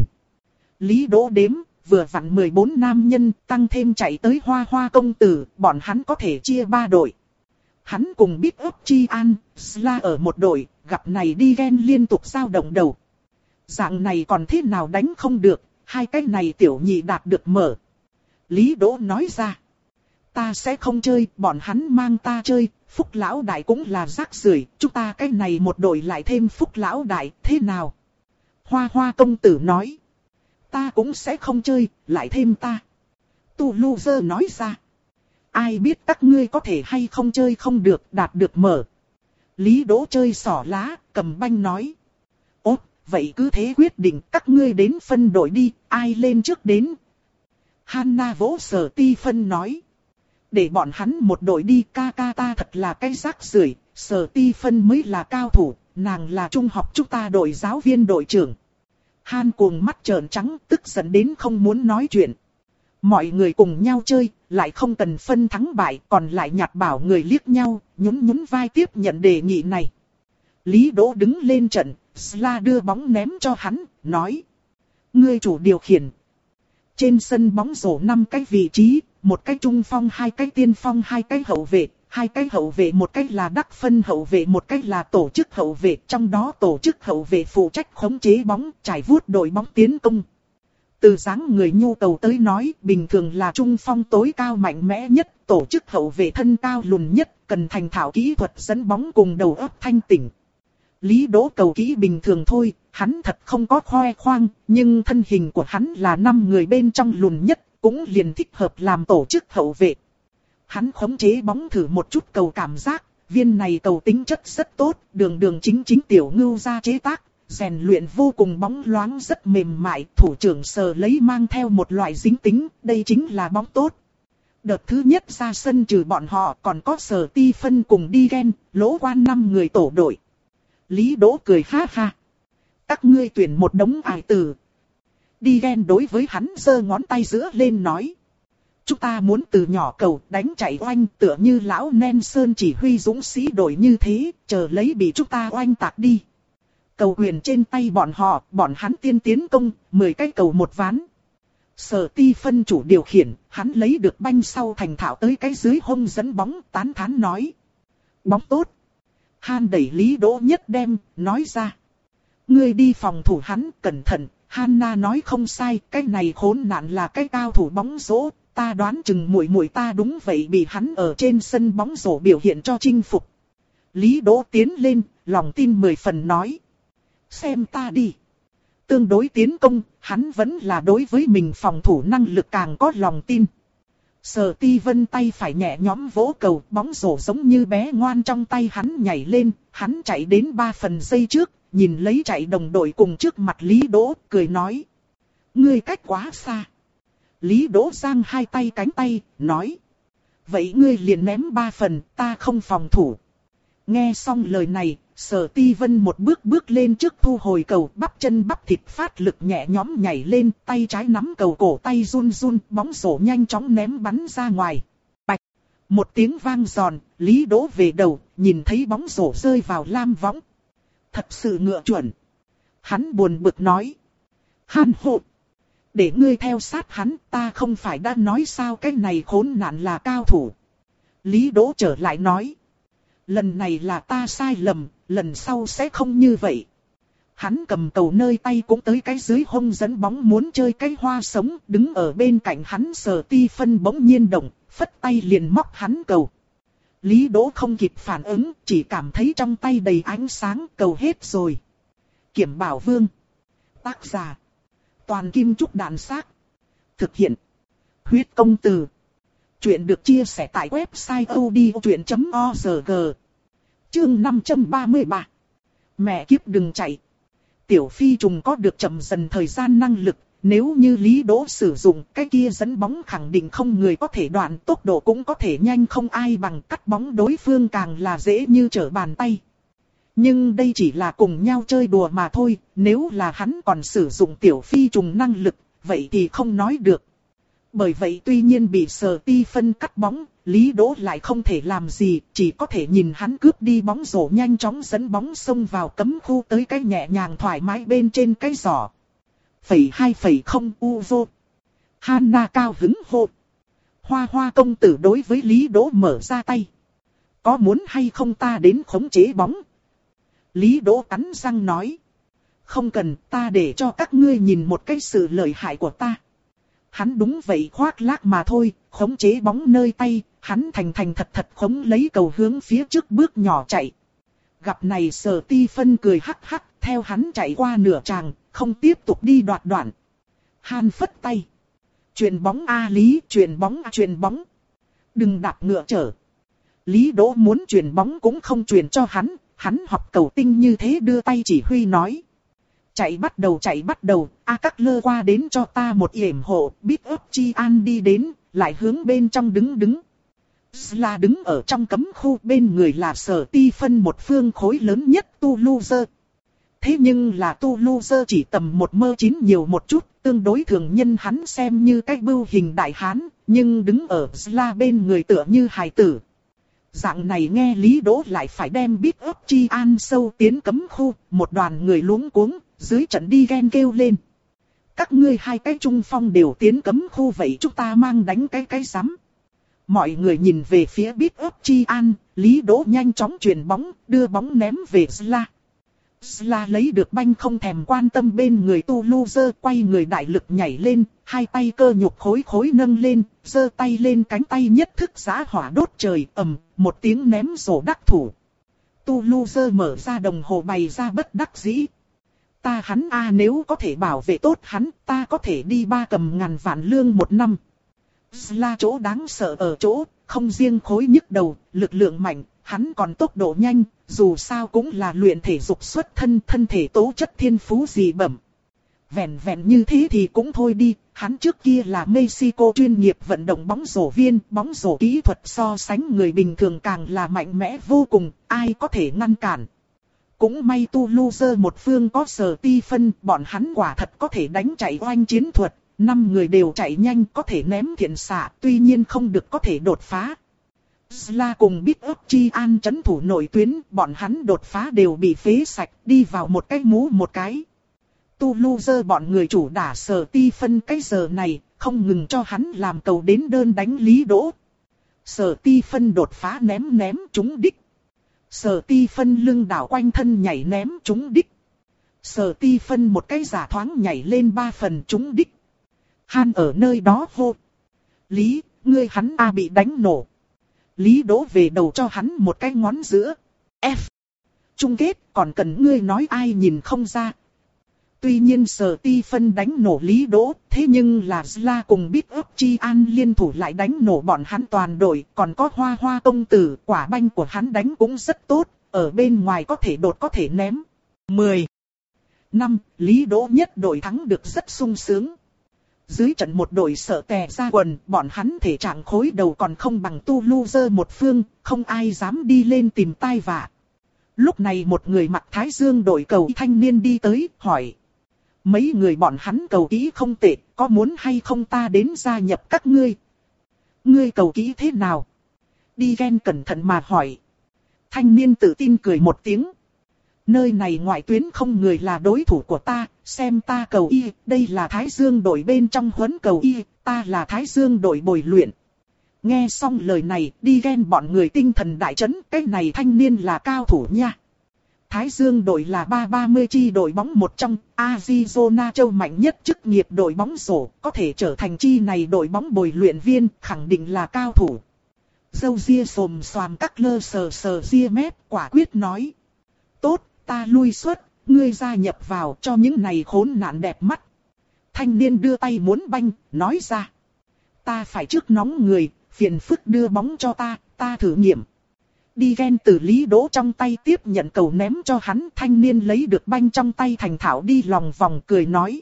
Lý Đỗ đếm, vừa vặn mười bốn nam nhân, tăng thêm chạy tới Hoa Hoa công tử, bọn hắn có thể chia ba đội. Hắn cùng Big Up Chi An, Sla ở một đội, gặp này đi ghen liên tục dao động đầu. Dạng này còn thế nào đánh không được, hai cái này tiểu nhị đạt được mở. Lý Đỗ nói ra. Ta sẽ không chơi, bọn hắn mang ta chơi, Phúc Lão Đại cũng là rác rưởi, chúng ta cái này một đội lại thêm Phúc Lão Đại, thế nào? Hoa Hoa công tử nói. Ta cũng sẽ không chơi, lại thêm ta. Tu Loser nói ra. Ai biết các ngươi có thể hay không chơi không được, đạt được mở. Lý Đỗ chơi xỏ lá, cầm banh nói. Ốt, vậy cứ thế quyết định, các ngươi đến phân đội đi, ai lên trước đến. Hanna vỗ Sở Ti Phân nói. Để bọn hắn một đội đi, ca ca ta thật là cái rác rưởi, Sở Ti Phân mới là cao thủ, nàng là trung học chúng ta đội giáo viên đội trưởng. Han cuồng mắt trợn trắng, tức giận đến không muốn nói chuyện. Mọi người cùng nhau chơi, lại không cần phân thắng bại, còn lại nhặt bảo người liếc nhau, nhún nhún vai tiếp nhận đề nghị này. Lý Đỗ đứng lên trận, Sla đưa bóng ném cho hắn, nói. Ngươi chủ điều khiển. Trên sân bóng rổ năm cái vị trí, một cái trung phong, hai cái tiên phong, hai cái hậu vệ, hai cái hậu vệ, một cái là đắc phân hậu vệ, một cái là tổ chức hậu vệ, trong đó tổ chức hậu vệ phụ trách khống chế bóng, trải vuốt đội bóng tiến công. Từ dáng người nhu cầu tới nói, bình thường là trung phong tối cao mạnh mẽ nhất, tổ chức hậu vệ thân cao lùn nhất, cần thành thạo kỹ thuật dẫn bóng cùng đầu óc thanh tỉnh. Lý Đỗ cầu kỹ bình thường thôi, hắn thật không có khoe khoang, nhưng thân hình của hắn là năm người bên trong lùn nhất, cũng liền thích hợp làm tổ chức hậu vệ. Hắn khống chế bóng thử một chút cầu cảm giác, viên này cầu tính chất rất tốt, đường đường chính chính tiểu ngưu ra chế tác, rèn luyện vô cùng bóng loáng rất mềm mại, thủ trưởng sờ lấy mang theo một loại dính tính, đây chính là bóng tốt. Đợt thứ nhất ra sân trừ bọn họ còn có Sở Ti Phân cùng đi ghen, Lỗ Quan năm người tổ đội. Lý Đỗ cười ha ha. Các ngươi tuyển một đống ải tử. Đi ghen đối với hắn giơ ngón tay giữa lên nói. Chúng ta muốn từ nhỏ cầu đánh chạy oanh tựa như lão Nelson chỉ huy dũng sĩ đội như thế, chờ lấy bị chúng ta oanh tạc đi. Cầu quyền trên tay bọn họ, bọn hắn tiên tiến công, mười cái cầu một ván. Sở Ti Phân chủ điều khiển, hắn lấy được banh sau thành thạo tới cái dưới hông dẫn bóng, tán thán nói. Bóng tốt. Han đẩy Lý Đỗ nhất đem, nói ra. Ngươi đi phòng thủ hắn, cẩn thận. Hanna nói không sai, cái này khốn nạn là cái cao thủ bóng rổ. Ta đoán chừng muội muội ta đúng vậy bị hắn ở trên sân bóng rổ biểu hiện cho chinh phục. Lý Đỗ tiến lên, lòng tin mười phần nói. Xem ta đi. Tương đối tiến công, hắn vẫn là đối với mình phòng thủ năng lực càng có lòng tin. Sở Ti Vân tay phải nhẹ nhõm vỗ cầu, bóng rổ giống như bé ngoan trong tay hắn nhảy lên, hắn chạy đến ba phần giây trước, nhìn lấy chạy đồng đội cùng trước mặt Lý Đỗ, cười nói. Ngươi cách quá xa. Lý Đỗ giang hai tay cánh tay, nói. Vậy ngươi liền ném ba phần, ta không phòng thủ. Nghe xong lời này, Sở Ti Vân một bước bước lên trước thu hồi cầu, bắp chân bắp thịt phát lực nhẹ nhõm nhảy lên, tay trái nắm cầu cổ tay run run, bóng rổ nhanh chóng ném bắn ra ngoài. Bạch! Một tiếng vang giòn, Lý Đỗ về đầu, nhìn thấy bóng rổ rơi vào lam võng. Thật sự ngựa chuẩn. Hắn buồn bực nói. Hàn hộ! Để ngươi theo sát hắn, ta không phải đã nói sao cái này khốn nạn là cao thủ. Lý Đỗ trở lại nói. Lần này là ta sai lầm, lần sau sẽ không như vậy. Hắn cầm cầu nơi tay cũng tới cái dưới hông dẫn bóng muốn chơi cái hoa sống, đứng ở bên cạnh hắn Sở Ti Phân bỗng nhiên động, phất tay liền móc hắn cầu. Lý Đỗ không kịp phản ứng, chỉ cảm thấy trong tay đầy ánh sáng, cầu hết rồi. Kiểm Bảo Vương. Tác giả. Toàn Kim Trúc Đàn Xác. Thực hiện. Huyết Công Từ. Chuyện được chia sẻ tại website odchuyện chấm org. Chương năm trăm ba mươi ba. Mẹ kiếp đừng chạy. Tiểu phi trùng có được chậm dần thời gian năng lực. Nếu như Lý Đỗ sử dụng cái kia dẫn bóng khẳng định không người có thể đoạn, tốc độ cũng có thể nhanh không ai bằng, cắt bóng đối phương càng là dễ như trở bàn tay. Nhưng đây chỉ là cùng nhau chơi đùa mà thôi, nếu là hắn còn sử dụng tiểu phi trùng năng lực, vậy thì không nói được. Bởi vậy tuy nhiên bị Sở Ti Phân cắt bóng, Lý Đỗ lại không thể làm gì, chỉ có thể nhìn hắn cướp đi bóng rổ nhanh chóng dẫn bóng xông vào cấm khu tới cái nhẹ nhàng thoải mái bên trên cái giỏ. Phẩy hai phẩy không u vô. Hanna cao hứng hô. Hoa Hoa công tử đối với Lý Đỗ mở ra tay. Có muốn hay không ta đến khống chế bóng? Lý Đỗ cắn răng nói. Không cần, ta để cho các ngươi nhìn một cái sự lợi hại của ta. Hắn đúng vậy khoác lác mà thôi, khống chế bóng nơi tay, hắn thành thành thật thật khống lấy cầu hướng phía trước bước nhỏ chạy. Gặp này Sở Ti Phân cười hắc hắc, theo hắn chạy qua nửa tràng, không tiếp tục đi đoạt đoạn. Han phất tay. Chuyền bóng a Lý, chuyền bóng a chuyền bóng. Đừng đạp ngựa trở. Lý Đỗ muốn chuyền bóng cũng không chuyền cho hắn, hắn học cầu tinh như thế đưa tay chỉ huy nói. Chạy bắt đầu chạy bắt đầu, A Các Lơ qua đến cho ta một yểm hộ, Bít ấp Chi An đi đến, lại hướng bên trong đứng đứng. Sla đứng ở trong cấm khu, bên người là Sở Ti Phân một phương khối lớn nhất Tu Lu Dơ. Thế nhưng là Tu Lu Dơ chỉ tầm một mơ chín nhiều một chút, tương đối thường nhân hắn xem như cái bưu hình đại hán, nhưng đứng ở Sla bên người tựa như hài tử. Dạng này nghe Lý Đỗ lại phải đem Bít ấp Chi An sâu tiến cấm khu, một đoàn người luống cuống, dưới trận đi ghen kêu lên. Các ngươi hai cái trung phong đều tiến cấm khu vậy chúng ta mang đánh cái cái rắm. Mọi người nhìn về phía Bít ấp Chi An, Lý Đỗ nhanh chóng chuyền bóng, đưa bóng ném về Sla. Sla lấy được banh không thèm quan tâm bên người Tu Lu Dơ, quay người đại lực nhảy lên, hai tay cơ nhục khối khối nâng lên, giơ tay lên cánh tay nhất thức giã hỏa đốt trời, ầm, một tiếng ném rổ đắc thủ. Tu Lu Dơ mở ra đồng hồ bày ra bất đắc dĩ. Ta hắn a nếu có thể bảo vệ tốt hắn, ta có thể đi ba cầm ngàn vạn lương một năm. Sla chỗ đáng sợ ở chỗ, không riêng khối nhức đầu, lực lượng mạnh, hắn còn tốc độ nhanh, dù sao cũng là luyện thể dục xuất thân, thân thể tố chất thiên phú dị bẩm. Vẹn vẹn như thế thì cũng thôi đi, hắn trước kia là Mexico chuyên nghiệp vận động bóng rổ viên, bóng rổ kỹ thuật so sánh người bình thường càng là mạnh mẽ vô cùng, ai có thể ngăn cản. Cũng may Tu Lu Dơ một phương có Sở Ti Phân, bọn hắn quả thật có thể đánh chạy oanh chiến thuật, năm người đều chạy nhanh có thể ném thiện xạ, tuy nhiên không được có thể đột phá. Sla cùng Bít ấp Chi An trấn thủ nội tuyến, bọn hắn đột phá đều bị phế sạch, đi vào một cái mũ một cái. Tu Lu Dơ bọn người chủ đả Sở Ti Phân cái giờ này, không ngừng cho hắn làm cầu đến đơn đánh Lý Đỗ. Sở Ti Phân đột phá ném ném trúng đích. Sở Ti Phân lưng đảo quanh thân nhảy ném trúng đích. Sở Ti Phân một cái giả thoáng nhảy lên ba phần trúng đích. Han ở nơi đó hô. Lý, ngươi hắn a bị đánh nổ. Lý Đỗ về đầu cho hắn một cái ngón giữa. F. Chung kết còn cần ngươi nói ai nhìn không ra. Tuy nhiên Sở Ti Phân đánh nổ Lý Đỗ, thế nhưng là Sla cùng Bít ấp Chi An liên thủ lại đánh nổ bọn hắn toàn đội, còn có Hoa Hoa công tử, quả banh của hắn đánh cũng rất tốt, ở bên ngoài có thể đột có thể ném. mười năm, Lý Đỗ nhất đội thắng được rất sung sướng. Dưới trận một đội sợ tè ra quần, bọn hắn thể trạng khối đầu còn không bằng tu loser một phương, không ai dám đi lên tìm tai vạ. Lúc này một người mặc thái dương đội cầu thanh niên đi tới, hỏi. Mấy người bọn hắn cầu kỹ không tệ, có muốn hay không ta đến gia nhập các ngươi? Ngươi cầu kỹ thế nào? Đi ghen cẩn thận mà hỏi. Thanh niên tự tin cười một tiếng. Nơi này ngoại tuyến không người là đối thủ của ta, xem ta cầu y, đây là Thái Dương đội bên trong huấn cầu y, ta là Thái Dương đội bồi luyện. Nghe xong lời này, đi ghen bọn người tinh thần đại chấn, cái này thanh niên là cao thủ nha. Thái Dương đội là ba ba mươi chi đội bóng một trong, Arizona châu mạnh nhất chức nghiệp đội bóng rổ, có thể trở thành chi này đội bóng bồi luyện viên, khẳng định là cao thủ. Dâu ria xồm xoàm các lơ sờ sờ ria mép, quả quyết nói. Tốt, ta lui xuất, ngươi gia nhập vào cho những này khốn nạn đẹp mắt. Thanh niên đưa tay muốn banh, nói ra. Ta phải trước nóng người, phiền phức đưa bóng cho ta, ta thử nghiệm. Đi ghen từ Lý Đỗ trong tay tiếp nhận cầu ném cho hắn, thanh niên lấy được banh trong tay thành thạo đi lòng vòng cười nói.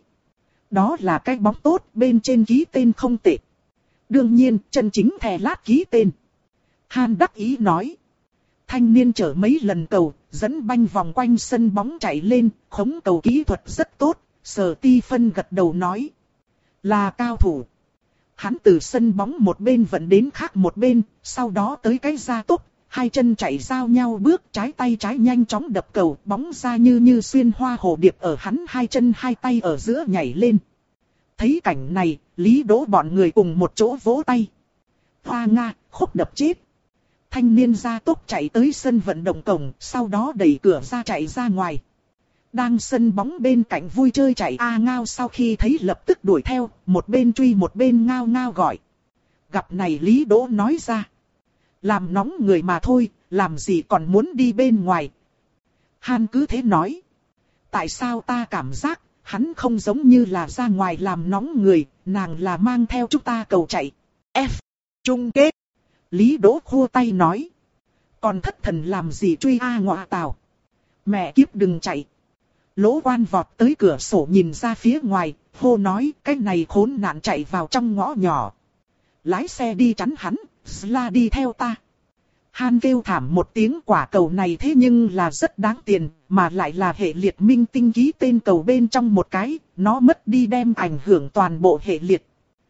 Đó là cái bóng tốt, bên trên ký tên không tệ. Đương nhiên, chân chính thè lát ký tên. Han đắc ý nói. Thanh niên chở mấy lần cầu, dẫn banh vòng quanh sân bóng chạy lên, khống cầu kỹ thuật rất tốt, Sở Ti Phân gật đầu nói. Là cao thủ. Hắn từ sân bóng một bên vận đến khác một bên, sau đó tới cái gia tốc, hai chân chạy giao nhau bước trái tay trái nhanh chóng đập cầu, bóng ra như như xuyên hoa hồ điệp ở hắn hai chân hai tay ở giữa nhảy lên. Thấy cảnh này, Lý Đỗ bọn người cùng một chỗ vỗ tay. Hoa Nga, khúc đập chết. Thanh niên gia tốc chạy tới sân vận động cổng, sau đó đẩy cửa ra chạy ra ngoài. Đang sân bóng bên cạnh vui chơi chạy A Ngao sau khi thấy lập tức đuổi theo, một bên truy một bên ngao ngao gọi. Gặp này Lý Đỗ nói ra. Làm nóng người mà thôi, làm gì còn muốn đi bên ngoài. Han cứ thế nói. Tại sao ta cảm giác, hắn không giống như là ra ngoài làm nóng người, nàng là mang theo chúng ta cầu chạy. F. Chung kết. Lý Đỗ khua tay nói. Còn thất thần làm gì truy A ngọa tào. Mẹ kiếp đừng chạy. Lỗ Quan vọt tới cửa sổ nhìn ra phía ngoài, hô nói cái này khốn nạn chạy vào trong ngõ nhỏ. Lái xe đi chắn hắn, Sla đi theo ta. Han kêu thảm một tiếng, quả cầu này thế nhưng là rất đáng tiền, mà lại là hệ liệt minh tinh ký tên cầu bên trong một cái, nó mất đi đem ảnh hưởng toàn bộ hệ liệt.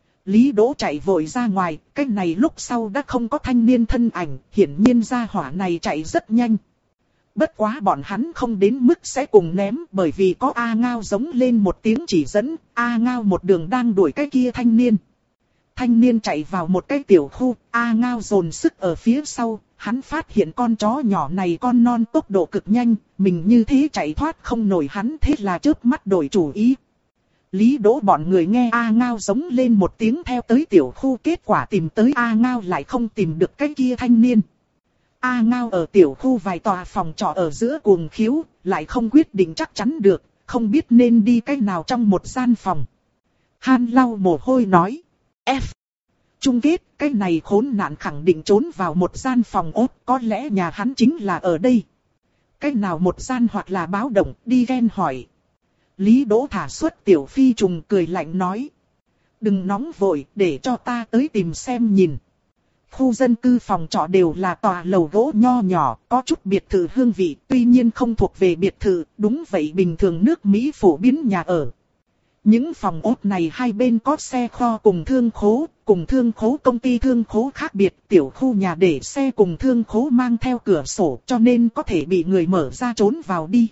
Lý Đỗ chạy vội ra ngoài, cái này lúc sau đã không có thanh niên thân ảnh, hiển nhiên ra hỏa này chạy rất nhanh. Bất quá bọn hắn không đến mức sẽ cùng ném, bởi vì có A Ngao giống lên một tiếng chỉ dẫn, A Ngao một đường đang đuổi cái kia thanh niên. Thanh niên chạy vào một cái tiểu khu, A Ngao dồn sức ở phía sau, hắn phát hiện con chó nhỏ này con non tốc độ cực nhanh, mình như thế chạy thoát không nổi hắn, thế là chớp mắt đổi chủ ý. Lý Đỗ bọn người nghe A Ngao giống lên một tiếng theo tới tiểu khu, kết quả tìm tới A Ngao lại không tìm được cái kia thanh niên. A Ngao ở tiểu khu vài tòa phòng trọ ở giữa cuồng khiếu, lại không quyết định chắc chắn được, không biết nên đi cách nào trong một gian phòng. Han lau mồ hôi nói. F. Chung kết, cái này khốn nạn khẳng định trốn vào một gian phòng ốt, có lẽ nhà hắn chính là ở đây. Cái nào một gian hoặc là báo động, đi ghen hỏi. Lý Đỗ thả xuất tiểu phi trùng cười lạnh nói. Đừng nóng vội, để cho ta tới tìm xem nhìn. Khu dân cư phòng trọ đều là tòa lầu gỗ nho nhỏ, có chút biệt thự hương vị, tuy nhiên không thuộc về biệt thự, đúng vậy bình thường nước Mỹ phổ biến nhà ở. Những phòng ốt này hai bên có xe kho cùng thương khố, cùng thương khố công ty thương khố khác biệt, tiểu khu nhà để xe cùng thương khố mang theo cửa sổ cho nên có thể bị người mở ra trốn vào đi.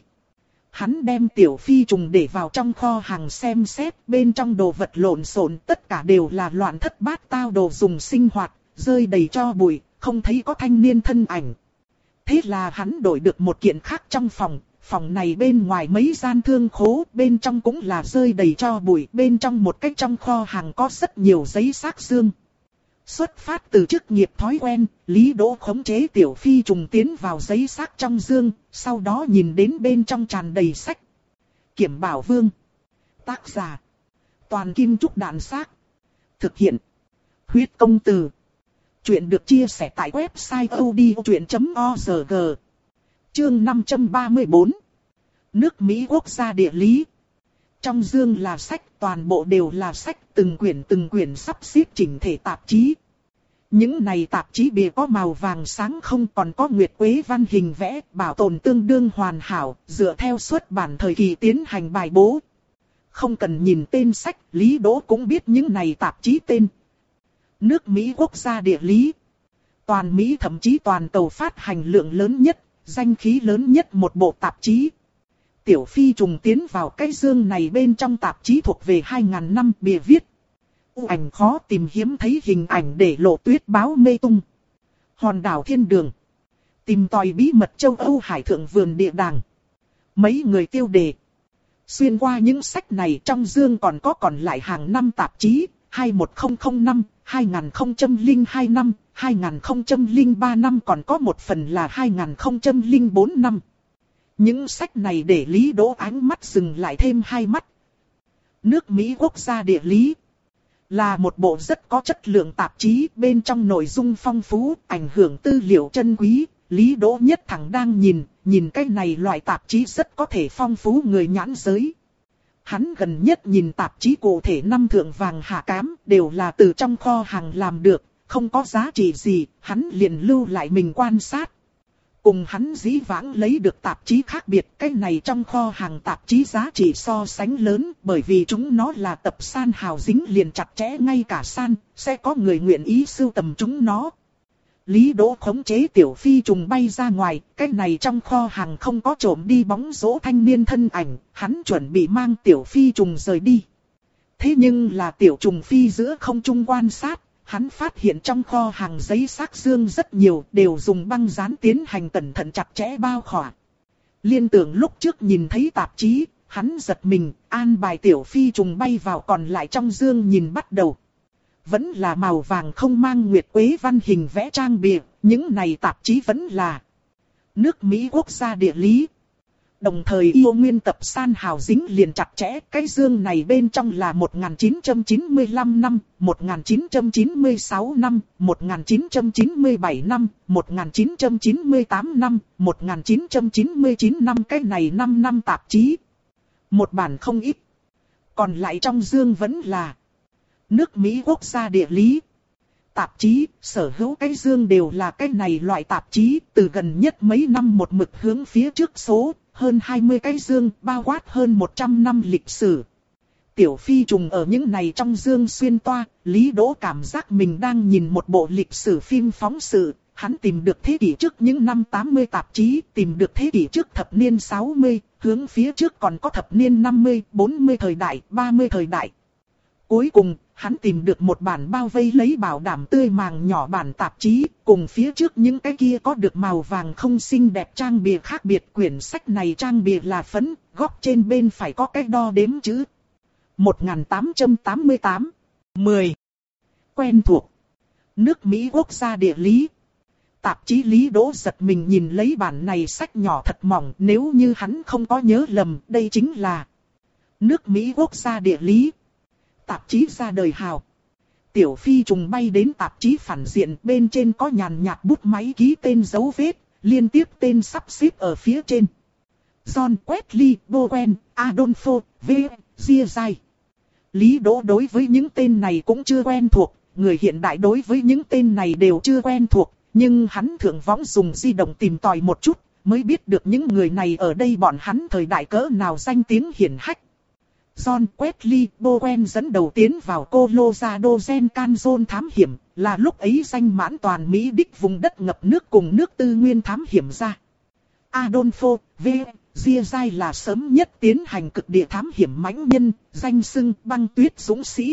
Hắn đem tiểu phi trùng để vào trong kho hàng xem xét, bên trong đồ vật lộn xộn tất cả đều là loạn thất bát tao đồ dùng sinh hoạt, rơi đầy tro bụi, không thấy có thanh niên thân ảnh. Thế là hắn đổi được một kiện khác trong phòng, phòng này bên ngoài mấy gian thương khố, bên trong cũng là rơi đầy tro bụi, bên trong một cái trong kho hàng có rất nhiều giấy xác xương. Xuất phát từ chức nghiệp thói quen, Lý Đỗ khống chế tiểu phi trùng tiến vào giấy xác trong dương, sau đó nhìn đến bên trong tràn đầy sách. Kiểm Bảo Vương. Tác giả. Toàn Kim Trúc Đạn Xác. Thực hiện. Huyết Công Từ. Chuyện được chia sẻ tại website odchuyện chấm org. Chương năm trăm ba mươi bốn. Nước Mỹ quốc gia địa lý. Trong dương là sách, toàn bộ đều là sách, từng quyển từng quyển sắp xếp chỉnh thể tạp chí. Những này tạp chí bìa có màu vàng sáng không, còn có nguyệt quế văn hình vẽ, bảo tồn tương đương hoàn hảo, dựa theo xuất bản thời kỳ tiến hành bài bố. Không cần nhìn tên sách, Lý Đỗ cũng biết những này tạp chí tên. Nước Mỹ Quốc gia địa lý. Toàn Mỹ thậm chí toàn cầu phát hành lượng lớn nhất, danh khí lớn nhất một bộ tạp chí. Tiểu Phi trùng tiến vào cái dương này bên trong tạp chí thuộc về hai nghìn năm bìa viết. U ảnh khó tìm hiếm thấy hình ảnh để lộ tuyết báo mê tung. Hòn đảo thiên đường. Tìm tòi bí mật châu Âu hải thượng vườn địa đàng. Mấy người tiêu đề. Xuyên qua những sách này trong dương còn có còn lại hàng năm tạp chí, hai một không không năm, hai nghìn không trăm lẻ hai năm, hai nghìn không trăm lẻ ba năm, còn có một phần là hai nghìn không trăm lẻ bốn năm. Những sách này để Lý Đỗ ánh mắt dừng lại thêm hai mắt. Nước Mỹ Quốc gia địa lý là một bộ rất có chất lượng tạp chí, bên trong nội dung phong phú, ảnh hưởng tư liệu chân quý. Lý Đỗ nhất thẳng đang nhìn, nhìn cái này loại tạp chí rất có thể phong phú người nhãn giới. Hắn gần nhất nhìn tạp chí cụ thể năm thượng vàng hạ cám, đều là từ trong kho hàng làm được, không có giá trị gì, hắn liền lưu lại mình quan sát. Cùng hắn dĩ vãng lấy được tạp chí khác biệt, cái này trong kho hàng tạp chí giá trị so sánh lớn, bởi vì chúng nó là tập san hào dính liền chặt chẽ, ngay cả san, sẽ có người nguyện ý sưu tầm chúng nó. Lý Đỗ khống chế Tiểu Phi trùng bay ra ngoài, cái này trong kho hàng không có trộm đi bóng rổ thanh niên thân ảnh, hắn chuẩn bị mang Tiểu Phi trùng rời đi. Thế nhưng là Tiểu trùng phi giữa không trung quan sát, hắn phát hiện trong kho hàng giấy xác dương rất nhiều, đều dùng băng dán tiến hành cẩn thận chặt chẽ bao khỏa. Liên tưởng lúc trước nhìn thấy tạp chí, hắn giật mình, an bài Tiểu Phi trùng bay vào còn lại trong dương nhìn bắt đầu. Vẫn là màu vàng không mang nguyệt quế văn hình vẽ trang bìa, những này tạp chí vẫn là nước Mỹ Quốc gia địa lý. Đồng thời yêu nguyên tập san hào dính liền chặt chẽ, cái dương này bên trong là một nghìn chín trăm chín mươi lăm năm, một nghìn chín trăm chín mươi sáu năm, một nghìn chín trăm chín mươi bảy năm, một nghìn chín trăm chín mươi tám năm, một nghìn chín trăm chín mươi chín năm, cái này năm năm tạp chí. Một bản không ít. Còn lại trong dương vẫn là nước Mỹ Quốc gia địa lý. Tạp chí, sở hữu cái dương đều là cái này loại tạp chí, từ gần nhất mấy năm một mực hướng phía trước số, hơn hai mươi cái dương, bao quát hơn một trăm năm lịch sử. Tiểu Phi trùng ở những này trong dương xuyên toa, Lý Đỗ cảm giác mình đang nhìn một bộ lịch sử phim phóng sự. Hắn tìm được thế kỷ trước những năm tám mươi tạp chí, tìm được thế kỷ trước thập niên sáu mươi, hướng phía trước còn có thập niên năm mươi, bốn mươi thời đại, ba mươi thời đại. Cuối cùng, hắn tìm được một bản bao vây lấy bảo đảm tươi màng nhỏ bản tạp chí, cùng phía trước những cái kia có được màu vàng không xinh đẹp trang bìa khác biệt. Quyển sách này trang bìa là phấn, góc trên bên phải có cái đo đếm chữ. một nghìn tám trăm tám mươi tám, mười. Quen thuộc. Nước Mỹ Quốc gia địa lý. Tạp chí Lý Đỗ giật mình nhìn lấy bản này sách nhỏ thật mỏng, nếu như hắn không có nhớ lầm, đây chính là nước Mỹ Quốc gia địa lý. Tạp chí ra đời hào. Tiểu Phi trùng bay đến tạp chí phản diện, bên trên có nhàn nhạt bút máy ký tên dấu vết, liên tiếp tên sắp xếp ở phía trên. John Wesley, Bowen, Adolfo, V. Giai. Lý Đỗ đối với những tên này cũng chưa quen thuộc, người hiện đại đối với những tên này đều chưa quen thuộc, nhưng hắn thượng võng dùng di động tìm tòi một chút, mới biết được những người này ở đây bọn hắn thời đại cỡ nào danh tiếng hiển hách. John Wesley Bowen dẫn đầu tiến vào Colorado Gen Canyon thám hiểm, là lúc ấy danh mãn toàn Mỹ đích vùng đất ngập nước cùng nước tư nguyên thám hiểm ra. Adolfo V. Giai là sớm nhất tiến hành cực địa thám hiểm mãnh nhân, danh xưng băng tuyết dũng sĩ.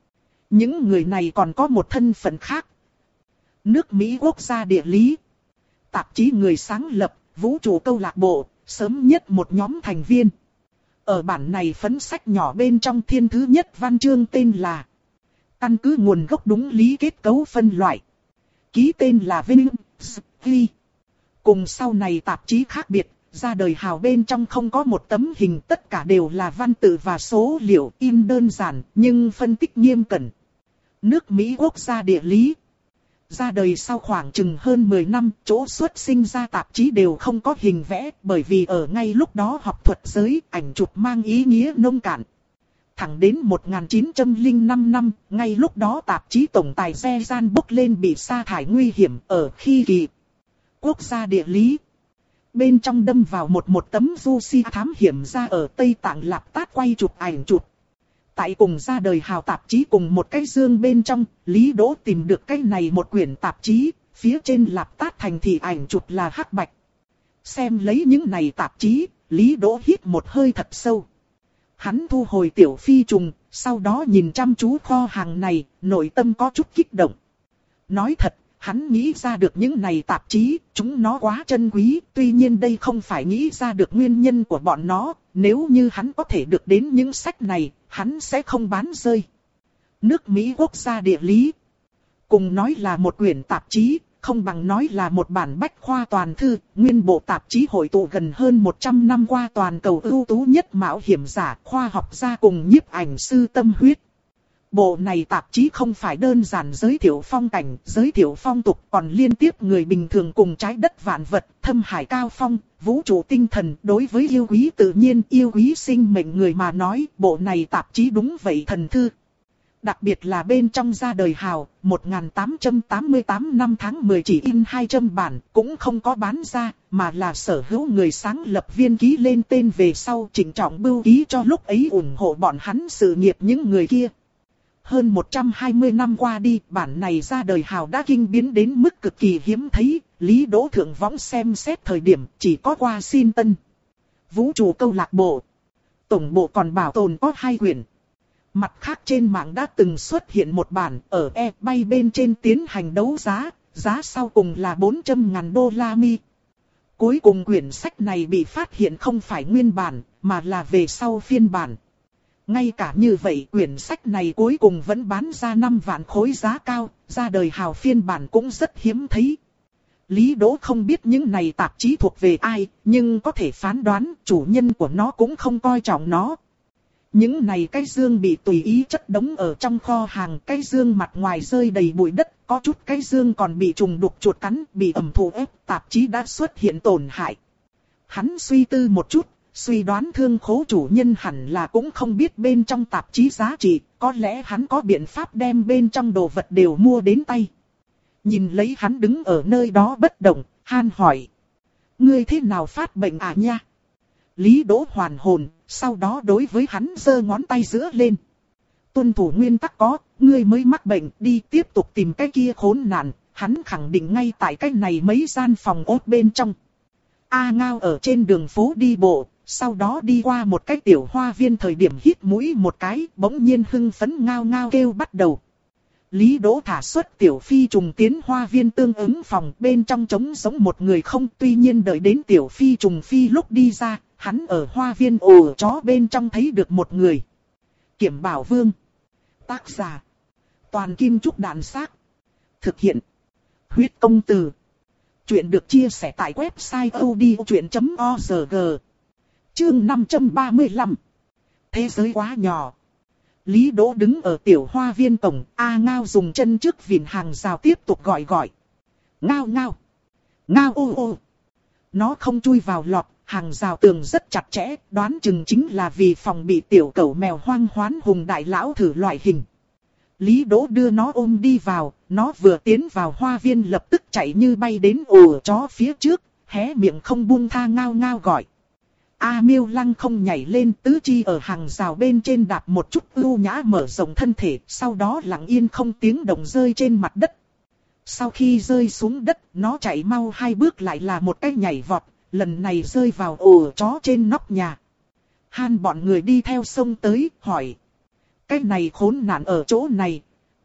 Những người này còn có một thân phận khác. Nước Mỹ Quốc gia địa lý. Tạp chí người sáng lập, vũ trụ câu lạc bộ, sớm nhất một nhóm thành viên. Ở bản này phấn sách nhỏ bên trong thiên thứ nhất văn chương tên là căn cứ nguồn gốc đúng lý kết cấu phân loại. Ký tên là Vinh Ghi. Cùng sau này tạp chí khác biệt, ra đời hào bên trong không có một tấm hình, tất cả đều là văn tự và số liệu, in đơn giản nhưng phân tích nghiêm cẩn. Nước Mỹ Quốc gia địa lý. Ra đời sau khoảng chừng hơn mười năm, chỗ xuất sinh ra tạp chí đều không có hình vẽ, bởi vì ở ngay lúc đó học thuật giới, ảnh chụp mang ý nghĩa nông cạn. Thẳng đến một nghìn chín trăm lẻ năm năm, ngay lúc đó tạp chí tổng tài Xe Gian bốc lên bị sa thải nguy hiểm ở khi kỳ Quốc gia địa lý. Bên trong đâm vào một một tấm du si thám hiểm ra ở Tây Tạng Lạp Tát quay chụp ảnh chụp. Tại cùng ra đời hào tạp chí cùng một cái dương bên trong, Lý Đỗ tìm được cái này một quyển tạp chí, phía trên Lạp Tát thành thị ảnh chụp là hắc bạch. Xem lấy những này tạp chí, Lý Đỗ hít một hơi thật sâu. Hắn thu hồi tiểu phi trùng, sau đó nhìn chăm chú kho hàng này, nội tâm có chút kích động. Nói thật, hắn nghĩ ra được những này tạp chí, chúng nó quá chân quý, tuy nhiên đây không phải nghĩ ra được nguyên nhân của bọn nó, nếu như hắn có thể được đến những sách này, hắn sẽ không bán rơi. Nước Mỹ Quốc gia địa lý. Cùng nói là một quyển tạp chí, không bằng nói là một bản bách khoa toàn thư, nguyên bộ tạp chí hội tụ gần hơn một trăm năm qua toàn cầu ưu tú nhất mạo hiểm giả, khoa học gia cùng nhiếp ảnh sư tâm huyết. Bộ này tạp chí không phải đơn giản giới thiệu phong cảnh, giới thiệu phong tục, còn liên tiếp người bình thường cùng trái đất vạn vật, thâm hải cao phong, vũ trụ tinh thần. Đối với yêu quý tự nhiên, yêu quý sinh mệnh người mà nói, bộ này tạp chí đúng vậy thần thư. Đặc biệt là bên trong ra đời hào, một nghìn tám trăm tám mươi tám năm tháng mười chỉ in hai trăm bản, cũng không có bán ra, mà là sở hữu người sáng lập viên ký lên tên về sau trịnh trọng bưu ký cho lúc ấy ủng hộ bọn hắn sự nghiệp những người kia. Hơn một trăm hai mươi năm qua đi, bản này ra đời hào đã kinh biến đến mức cực kỳ hiếm thấy, Lý Đỗ thượng võng xem xét thời điểm chỉ có Washington. Vũ trụ câu lạc bộ. Tổng bộ còn bảo tồn có hai quyển. Mặt khác trên mạng đã từng xuất hiện một bản ở eBay bên trên tiến hành đấu giá, giá sau cùng là bốn trăm ngàn đô la Mi. Cuối cùng quyển sách này bị phát hiện không phải nguyên bản, mà là về sau phiên bản. Ngay cả như vậy quyển sách này cuối cùng vẫn bán ra năm vạn khối giá cao, ra đời hào phiên bản cũng rất hiếm thấy. Lý Đỗ không biết những này tạp chí thuộc về ai, nhưng có thể phán đoán chủ nhân của nó cũng không coi trọng nó. Những này cái dương bị tùy ý chất đống ở trong kho hàng, cái dương mặt ngoài rơi đầy bụi đất, có chút cái dương còn bị trùng đục chuột cắn, bị ẩm thụ ép, tạp chí đã xuất hiện tổn hại. Hắn suy tư một chút, suy đoán thương khố chủ nhân hẳn là cũng không biết bên trong tạp chí giá trị, có lẽ hắn có biện pháp đem bên trong đồ vật đều mua đến tay. Nhìn lấy hắn đứng ở nơi đó bất động, Han hỏi. Ngươi thế nào phát bệnh à nha? Lý Đỗ hoàn hồn, sau đó đối với hắn giơ ngón tay giữa lên. Tuân thủ nguyên tắc có, ngươi mới mắc bệnh, đi tiếp tục tìm cái kia khốn nạn, hắn khẳng định ngay tại cái này mấy gian phòng ốt bên trong. A Ngao ở trên đường phố đi bộ, sau đó đi qua một cái tiểu hoa viên thời điểm hít mũi một cái, bỗng nhiên hưng phấn ngao ngao kêu bắt đầu. Lý Đỗ thả xuất tiểu phi trùng tiến hoa viên tương ứng phòng, bên trong trống giống một người không, tuy nhiên đợi đến tiểu phi trùng phi lúc đi ra, hắn ở hoa viên ổ chó bên trong thấy được một người. Kiểm Bảo Vương. Tác giả. Toàn Kim Trúc Đàn Xác. Thực hiện. Huyết Công Từ. Chuyện được chia sẻ tại website odchuyện chấm org. Chương năm trăm ba mươi lăm. Thế giới quá nhỏ. Lý Đỗ đứng ở tiểu hoa viên cổng, A Ngao dùng chân trước vịn hàng rào tiếp tục gọi gọi. Ngao ngao. Ngao ô ô. Nó không chui vào lọt, hàng rào tường rất chặt chẽ, đoán chừng chính là vì phòng bị tiểu cẩu mèo hoang hoán hùng đại lão thử loại hình. Lý Đỗ đưa nó ôm đi vào, nó vừa tiến vào hoa viên lập tức chạy như bay đến ổ chó phía trước, hé miệng không buông tha ngao ngao gọi. A Miêu Lăng không nhảy lên, tứ chi ở hàng rào bên trên đạp một chút ưu nhã mở rộng thân thể, sau đó lặng yên không tiếng động rơi trên mặt đất. Sau khi rơi xuống đất, nó chạy mau hai bước lại là một cái nhảy vọt, lần này rơi vào ổ chó trên nóc nhà. Han bọn người đi theo sông tới, hỏi. Cái này khốn nạn ở chỗ này.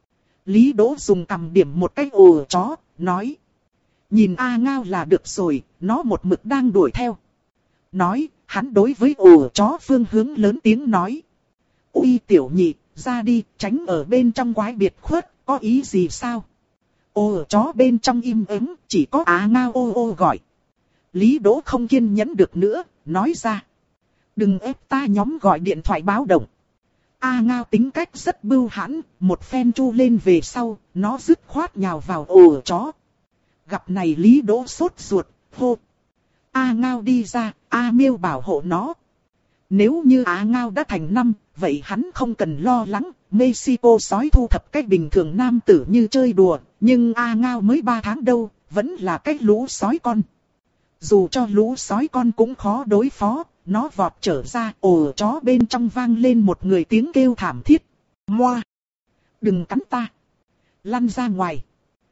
Lý Đỗ dùng cầm điểm một cái ổ chó, nói. Nhìn A Ngao là được rồi, nó một mực đang đuổi theo. Nói, hắn đối với ổ chó phương hướng lớn tiếng nói. Ui tiểu nhị, ra đi, tránh ở bên trong quái biệt khuất, có ý gì sao? Ổ chó bên trong im ắng, chỉ có A Ngao ô ô gọi. Lý Đỗ không kiên nhẫn được nữa, nói ra. Đừng ép ta nhóm gọi điện thoại báo động. A Ngao tính cách rất bưu hãn, một phen chu lên về sau, nó dứt khoát nhào vào ổ chó. Gặp này Lý Đỗ sốt ruột, hô. A Ngao đi ra, A Miêu bảo hộ nó. Nếu như A Ngao đã thành năm, vậy hắn không cần lo lắng, Mexico sói thu thập cách bình thường nam tử như chơi đùa, nhưng A Ngao mới ba tháng đâu, vẫn là cách lũ sói con. Dù cho lũ sói con cũng khó đối phó, nó vọt trở ra, ổ chó bên trong vang lên một người tiếng kêu thảm thiết. Moa! Đừng cắn ta! Lăn ra ngoài!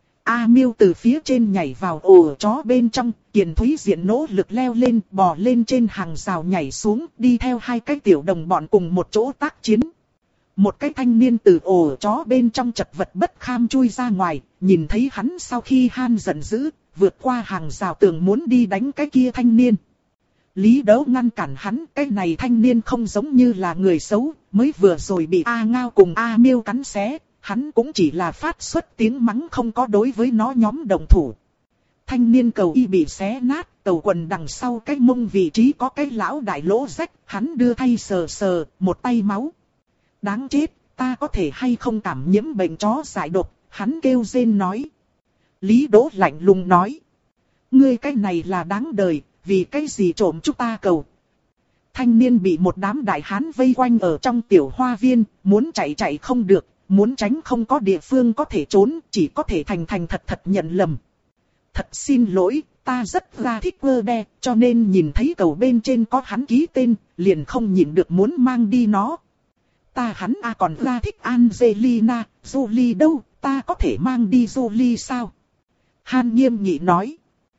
A Miêu từ phía trên nhảy vào ổ chó bên trong, Kiền Thúy Diện nỗ lực leo lên, bò lên trên hàng rào nhảy xuống, đi theo hai cái tiểu đồng bọn cùng một chỗ tác chiến. Một cái thanh niên từ ổ chó bên trong chật vật bất kham chui ra ngoài, nhìn thấy hắn sau khi han giận dữ, vượt qua hàng rào tường muốn đi đánh cái kia thanh niên. Lý Đấu ngăn cản hắn, cái này thanh niên không giống như là người xấu, mới vừa rồi bị A Ngao cùng A Miêu cắn xé, hắn cũng chỉ là phát xuất tiếng mắng không có đối với nó nhóm đồng thủ. Thanh niên cầu y bị xé nát, cầu quần đằng sau cái mông vị trí có cái lão đại lỗ rách, hắn đưa thay sờ sờ, một tay máu. Đáng chết, ta có thể hay không cảm nhiễm bệnh chó giải độc, hắn kêu rên nói. Lý Đỗ lạnh lùng nói. Ngươi cái này là đáng đời, vì cái gì trộm chúng ta cầu. Thanh niên bị một đám đại hán vây quanh ở trong tiểu hoa viên, muốn chạy chạy không được, muốn tránh không có địa phương có thể trốn, chỉ có thể thành thành thật thật nhận lầm. Thật xin lỗi, ta rất là thích vơ đe, cho nên nhìn thấy cầu bên trên có hắn ký tên, liền không nhịn được muốn mang đi nó. Ta hắn à còn là thích Angelina, Jolie đâu, ta có thể mang đi Jolie sao? Han nghiêm nghị nói.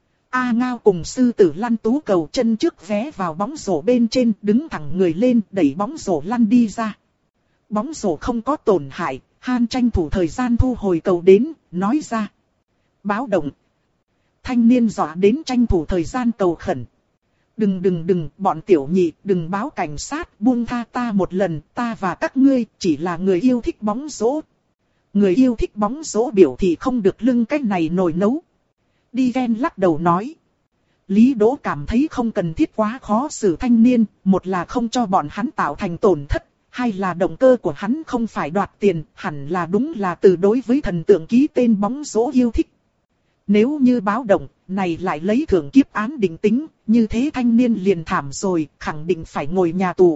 A Ngao cùng sư tử lăn tú cầu chân trước vé vào bóng rổ bên trên, đứng thẳng người lên, đẩy bóng rổ lăn đi ra. Bóng rổ không có tổn hại, Han tranh thủ thời gian thu hồi cầu đến, nói ra. Báo động. Thanh niên dọa đến tranh thủ thời gian cầu khẩn. Đừng đừng đừng, bọn tiểu nhị, đừng báo cảnh sát, buông tha ta một lần, ta và các ngươi chỉ là người yêu thích bóng rổ. Người yêu thích bóng rổ biểu thị không được lưng cái này nồi nấu. Đi ghen lắc đầu nói. Lý Đỗ cảm thấy không cần thiết quá khó xử thanh niên, một là không cho bọn hắn tạo thành tổn thất, hai là động cơ của hắn không phải đoạt tiền, hẳn là đúng là từ đối với thần tượng ký tên bóng rổ yêu thích. Nếu như báo động, này lại lấy thưởng kiếp án định tính, như thế thanh niên liền thảm rồi, khẳng định phải ngồi nhà tù.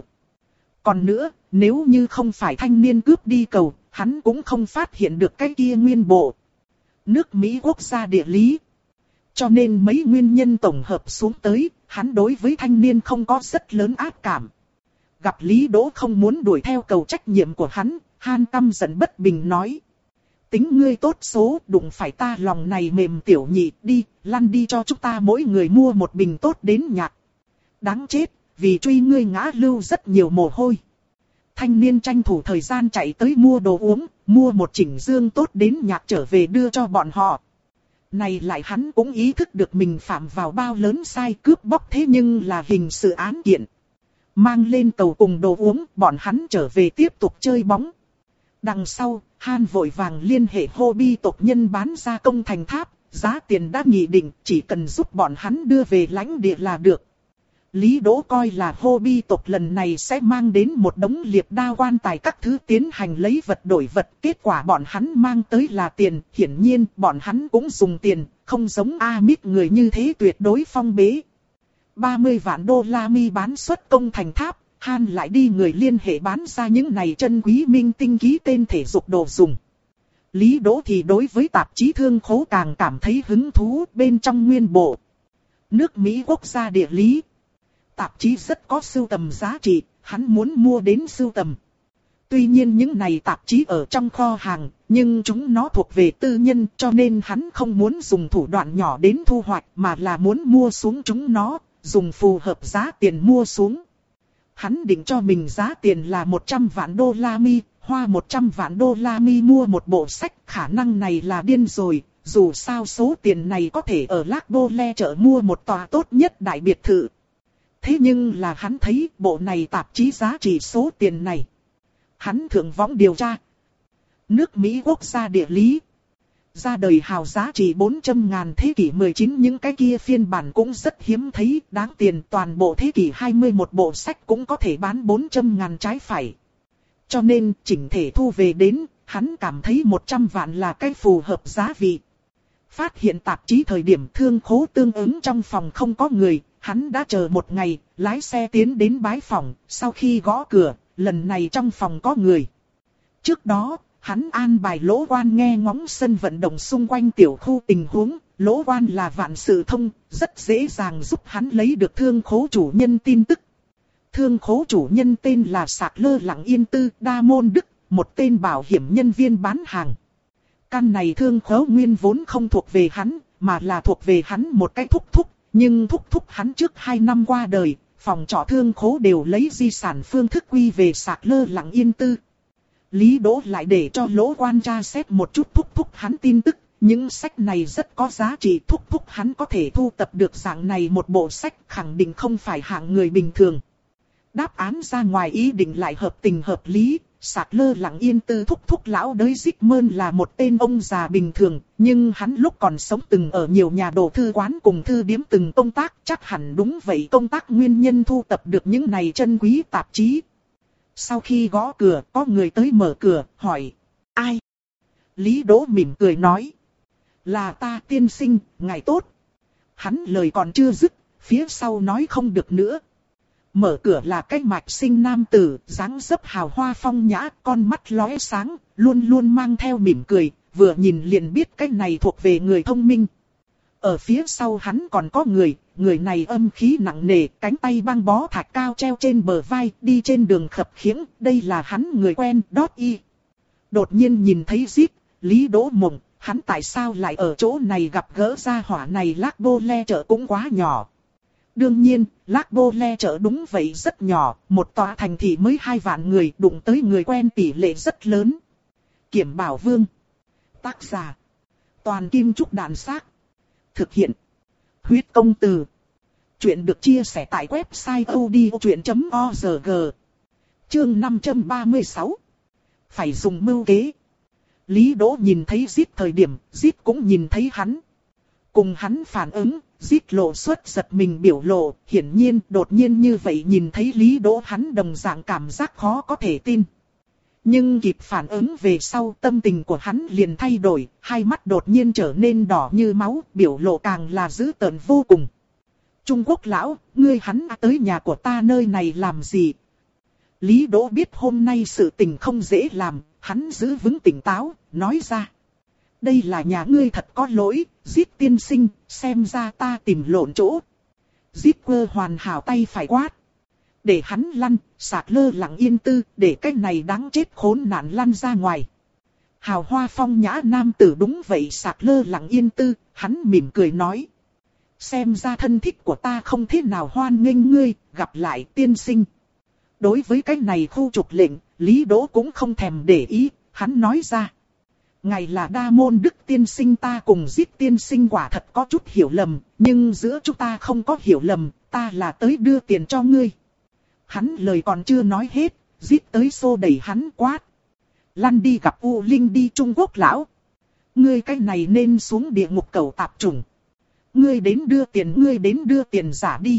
Còn nữa, nếu như không phải thanh niên cướp đi cầu, hắn cũng không phát hiện được cái kia nguyên bộ. Nước Mỹ quốc gia địa lý. Cho nên mấy nguyên nhân tổng hợp xuống tới, hắn đối với thanh niên không có rất lớn ác cảm. Gặp Lý Đỗ không muốn đuổi theo cầu trách nhiệm của hắn, Han căm giận bất bình nói. Tính ngươi tốt số, đụng phải ta lòng này mềm tiểu nhị, đi, lăn đi cho chúng ta mỗi người mua một bình tốt đến nhạc. Đáng chết, vì truy ngươi ngã lưu rất nhiều mồ hôi. Thanh niên tranh thủ thời gian chạy tới mua đồ uống, mua một chỉnh dương tốt đến nhạc trở về đưa cho bọn họ. Này lại hắn cũng ý thức được mình phạm vào bao lớn sai cướp bóc thế nhưng là hình sự án kiện. Mang lên tàu cùng đồ uống, bọn hắn trở về tiếp tục chơi bóng. Đằng sau, Han vội vàng liên hệ hobby tộc nhân bán ra công thành tháp, giá tiền đã nghị định, chỉ cần giúp bọn hắn đưa về lãnh địa là được. Lý Đỗ coi là hobby tộc lần này sẽ mang đến một đống liệp đao quan tài các thứ tiến hành lấy vật đổi vật. Kết quả bọn hắn mang tới là tiền, hiển nhiên bọn hắn cũng dùng tiền, không giống Amip người như thế tuyệt đối phong bế. ba mươi vạn đô la mi bán xuất công thành tháp, Han lại đi người liên hệ bán ra những này chân quý minh tinh ký tên thể dục đồ dùng. Lý Đỗ thì đối với tạp chí thương khố càng cảm thấy hứng thú bên trong nguyên bộ. Nước Mỹ quốc gia địa lý. Tạp chí rất có sưu tầm giá trị, hắn muốn mua đến sưu tầm. Tuy nhiên những này tạp chí ở trong kho hàng, nhưng chúng nó thuộc về tư nhân cho nên hắn không muốn dùng thủ đoạn nhỏ đến thu hoạch mà là muốn mua xuống chúng nó, dùng phù hợp giá tiền mua xuống. Hắn định cho mình giá tiền là một trăm vạn đô la mi, hoa một trăm vạn đô la mi mua một bộ sách, khả năng này là điên rồi, dù sao số tiền này có thể ở Lac Bole chợ mua một tòa tốt nhất đại biệt thự. Thế nhưng là hắn thấy bộ này tạp chí giá trị số tiền này. Hắn thượng võng điều tra. Nước Mỹ quốc gia địa lý. Ra đời hào giá trị bốn trăm ngàn thế kỷ mười chín những cái kia phiên bản cũng rất hiếm thấy, đáng tiền toàn bộ thế kỷ hai mươi một bộ sách cũng có thể bán bốn trăm ngàn trái phải. cho nên chỉnh thể thu về đến, hắn cảm thấy một trăm vạn là cái phù hợp giá vị. Phát hiện tạp chí thời điểm Thương Khố tương ứng trong phòng không có người, hắn đã chờ một ngày, lái xe tiến đến bái phòng, sau khi gõ cửa, lần này trong phòng có người. Trước đó, hắn an bài Lỗ Quan nghe ngóng sân vận động xung quanh tiểu khu tình huống, Lỗ Quan là vạn sự thông, rất dễ dàng giúp hắn lấy được Thương Khố chủ nhân tin tức. Thương Khố chủ nhân tên là Sạc Lơ Lặng Yên Tư Đa Môn Đức, một tên bảo hiểm nhân viên bán hàng. Căn này Thương Khố nguyên vốn không thuộc về hắn, mà là thuộc về hắn một cái thúc thúc, nhưng thúc thúc hắn trước hai năm qua đời, phòng trọ Thương Khố đều lấy di sản phương thức quy về Sạc Lơ Lặng Yên Tư. Lý Đỗ lại để cho Lỗ Quan tra xét một chút thúc thúc hắn tin tức, những sách này rất có giá trị, thúc thúc hắn có thể thu tập được dạng này một bộ sách, khẳng định không phải hạng người bình thường. Đáp án ra ngoài ý định lại hợp tình hợp lý, Sạc Lơ Lặng Yên Tư thúc thúc lão đới Zygmunt là một tên ông già bình thường, nhưng hắn lúc còn sống từng ở nhiều nhà đồ thư quán cùng thư điếm từng công tác, chắc hẳn đúng vậy công tác nguyên nhân thu tập được những này chân quý tạp chí. Sau khi gõ cửa, có người tới mở cửa, hỏi, ai? Lý Đỗ mỉm cười nói, là ta tiên sinh, ngài tốt. Hắn lời còn chưa dứt, phía sau nói không được nữa. Mở cửa là cái mạch sinh nam tử, dáng dấp hào hoa phong nhã, con mắt lóe sáng, luôn luôn mang theo mỉm cười, vừa nhìn liền biết cái này thuộc về người thông minh. Ở phía sau hắn còn có người, người này âm khí nặng nề, cánh tay băng bó thạch cao treo trên bờ vai, đi trên đường khập khiễng, đây là hắn người quen, Đót Y. Đột nhiên nhìn thấy Zip, Lý Đỗ mộng, hắn tại sao lại ở chỗ này gặp gỡ gia hỏa này, Lác Bô Le chợ cũng quá nhỏ. Đương nhiên, Lác Bô Le chợ đúng vậy rất nhỏ, một tòa thành thị mới hai vạn người, đụng tới người quen tỷ lệ rất lớn. Kiểm Bảo Vương. Tác giả. Toàn Kim Trúc Đạn Xác. Thực hiện. Huyết Công Từ. Chuyện được chia sẻ tại website odchuyện chấm org. Chương năm trăm ba mươi sáu. Phải dùng mưu kế. Lý Đỗ nhìn thấy Zip thời điểm, Zip cũng nhìn thấy hắn. Cùng hắn phản ứng, Zip lộ xuất giật mình biểu lộ, hiển nhiên đột nhiên như vậy nhìn thấy Lý Đỗ hắn đồng dạng cảm giác khó có thể tin. Nhưng kịp phản ứng về sau tâm tình của hắn liền thay đổi, hai mắt đột nhiên trở nên đỏ như máu, biểu lộ càng là dữ tợn vô cùng. Trung Quốc lão, ngươi hắn tới nhà của ta nơi này làm gì? Lý Đỗ biết hôm nay sự tình không dễ làm, hắn giữ vững tỉnh táo, nói ra. Đây là nhà ngươi thật có lỗi, Zip tiên sinh, xem ra ta tìm lộn chỗ. Zip quơ hoàn hảo tay phải quát. Để hắn lăn, Sạc Lơ Lặng Yên Tư, để cái này đáng chết khốn nạn lăn ra ngoài. Hào hoa phong nhã nam tử đúng vậy, Sạc Lơ Lặng Yên Tư, hắn mỉm cười nói. Xem ra thân thích của ta không thế nào hoan nghênh ngươi, gặp lại tiên sinh. Đối với cái này khu trục lệnh, Lý Đỗ cũng không thèm để ý, hắn nói ra. Ngài là Đa Môn Đức tiên sinh, ta cùng Zip tiên sinh quả thật có chút hiểu lầm, nhưng giữa chúng ta không có hiểu lầm, ta là tới đưa tiền cho ngươi. Hắn lời còn chưa nói hết, Zip tới xô đẩy hắn quát. Lăn đi gặp U Linh đi, Trung Quốc lão. Ngươi cái này nên xuống địa ngục cẩu tạp chủng. Ngươi đến đưa tiền, ngươi đến đưa tiền giả đi.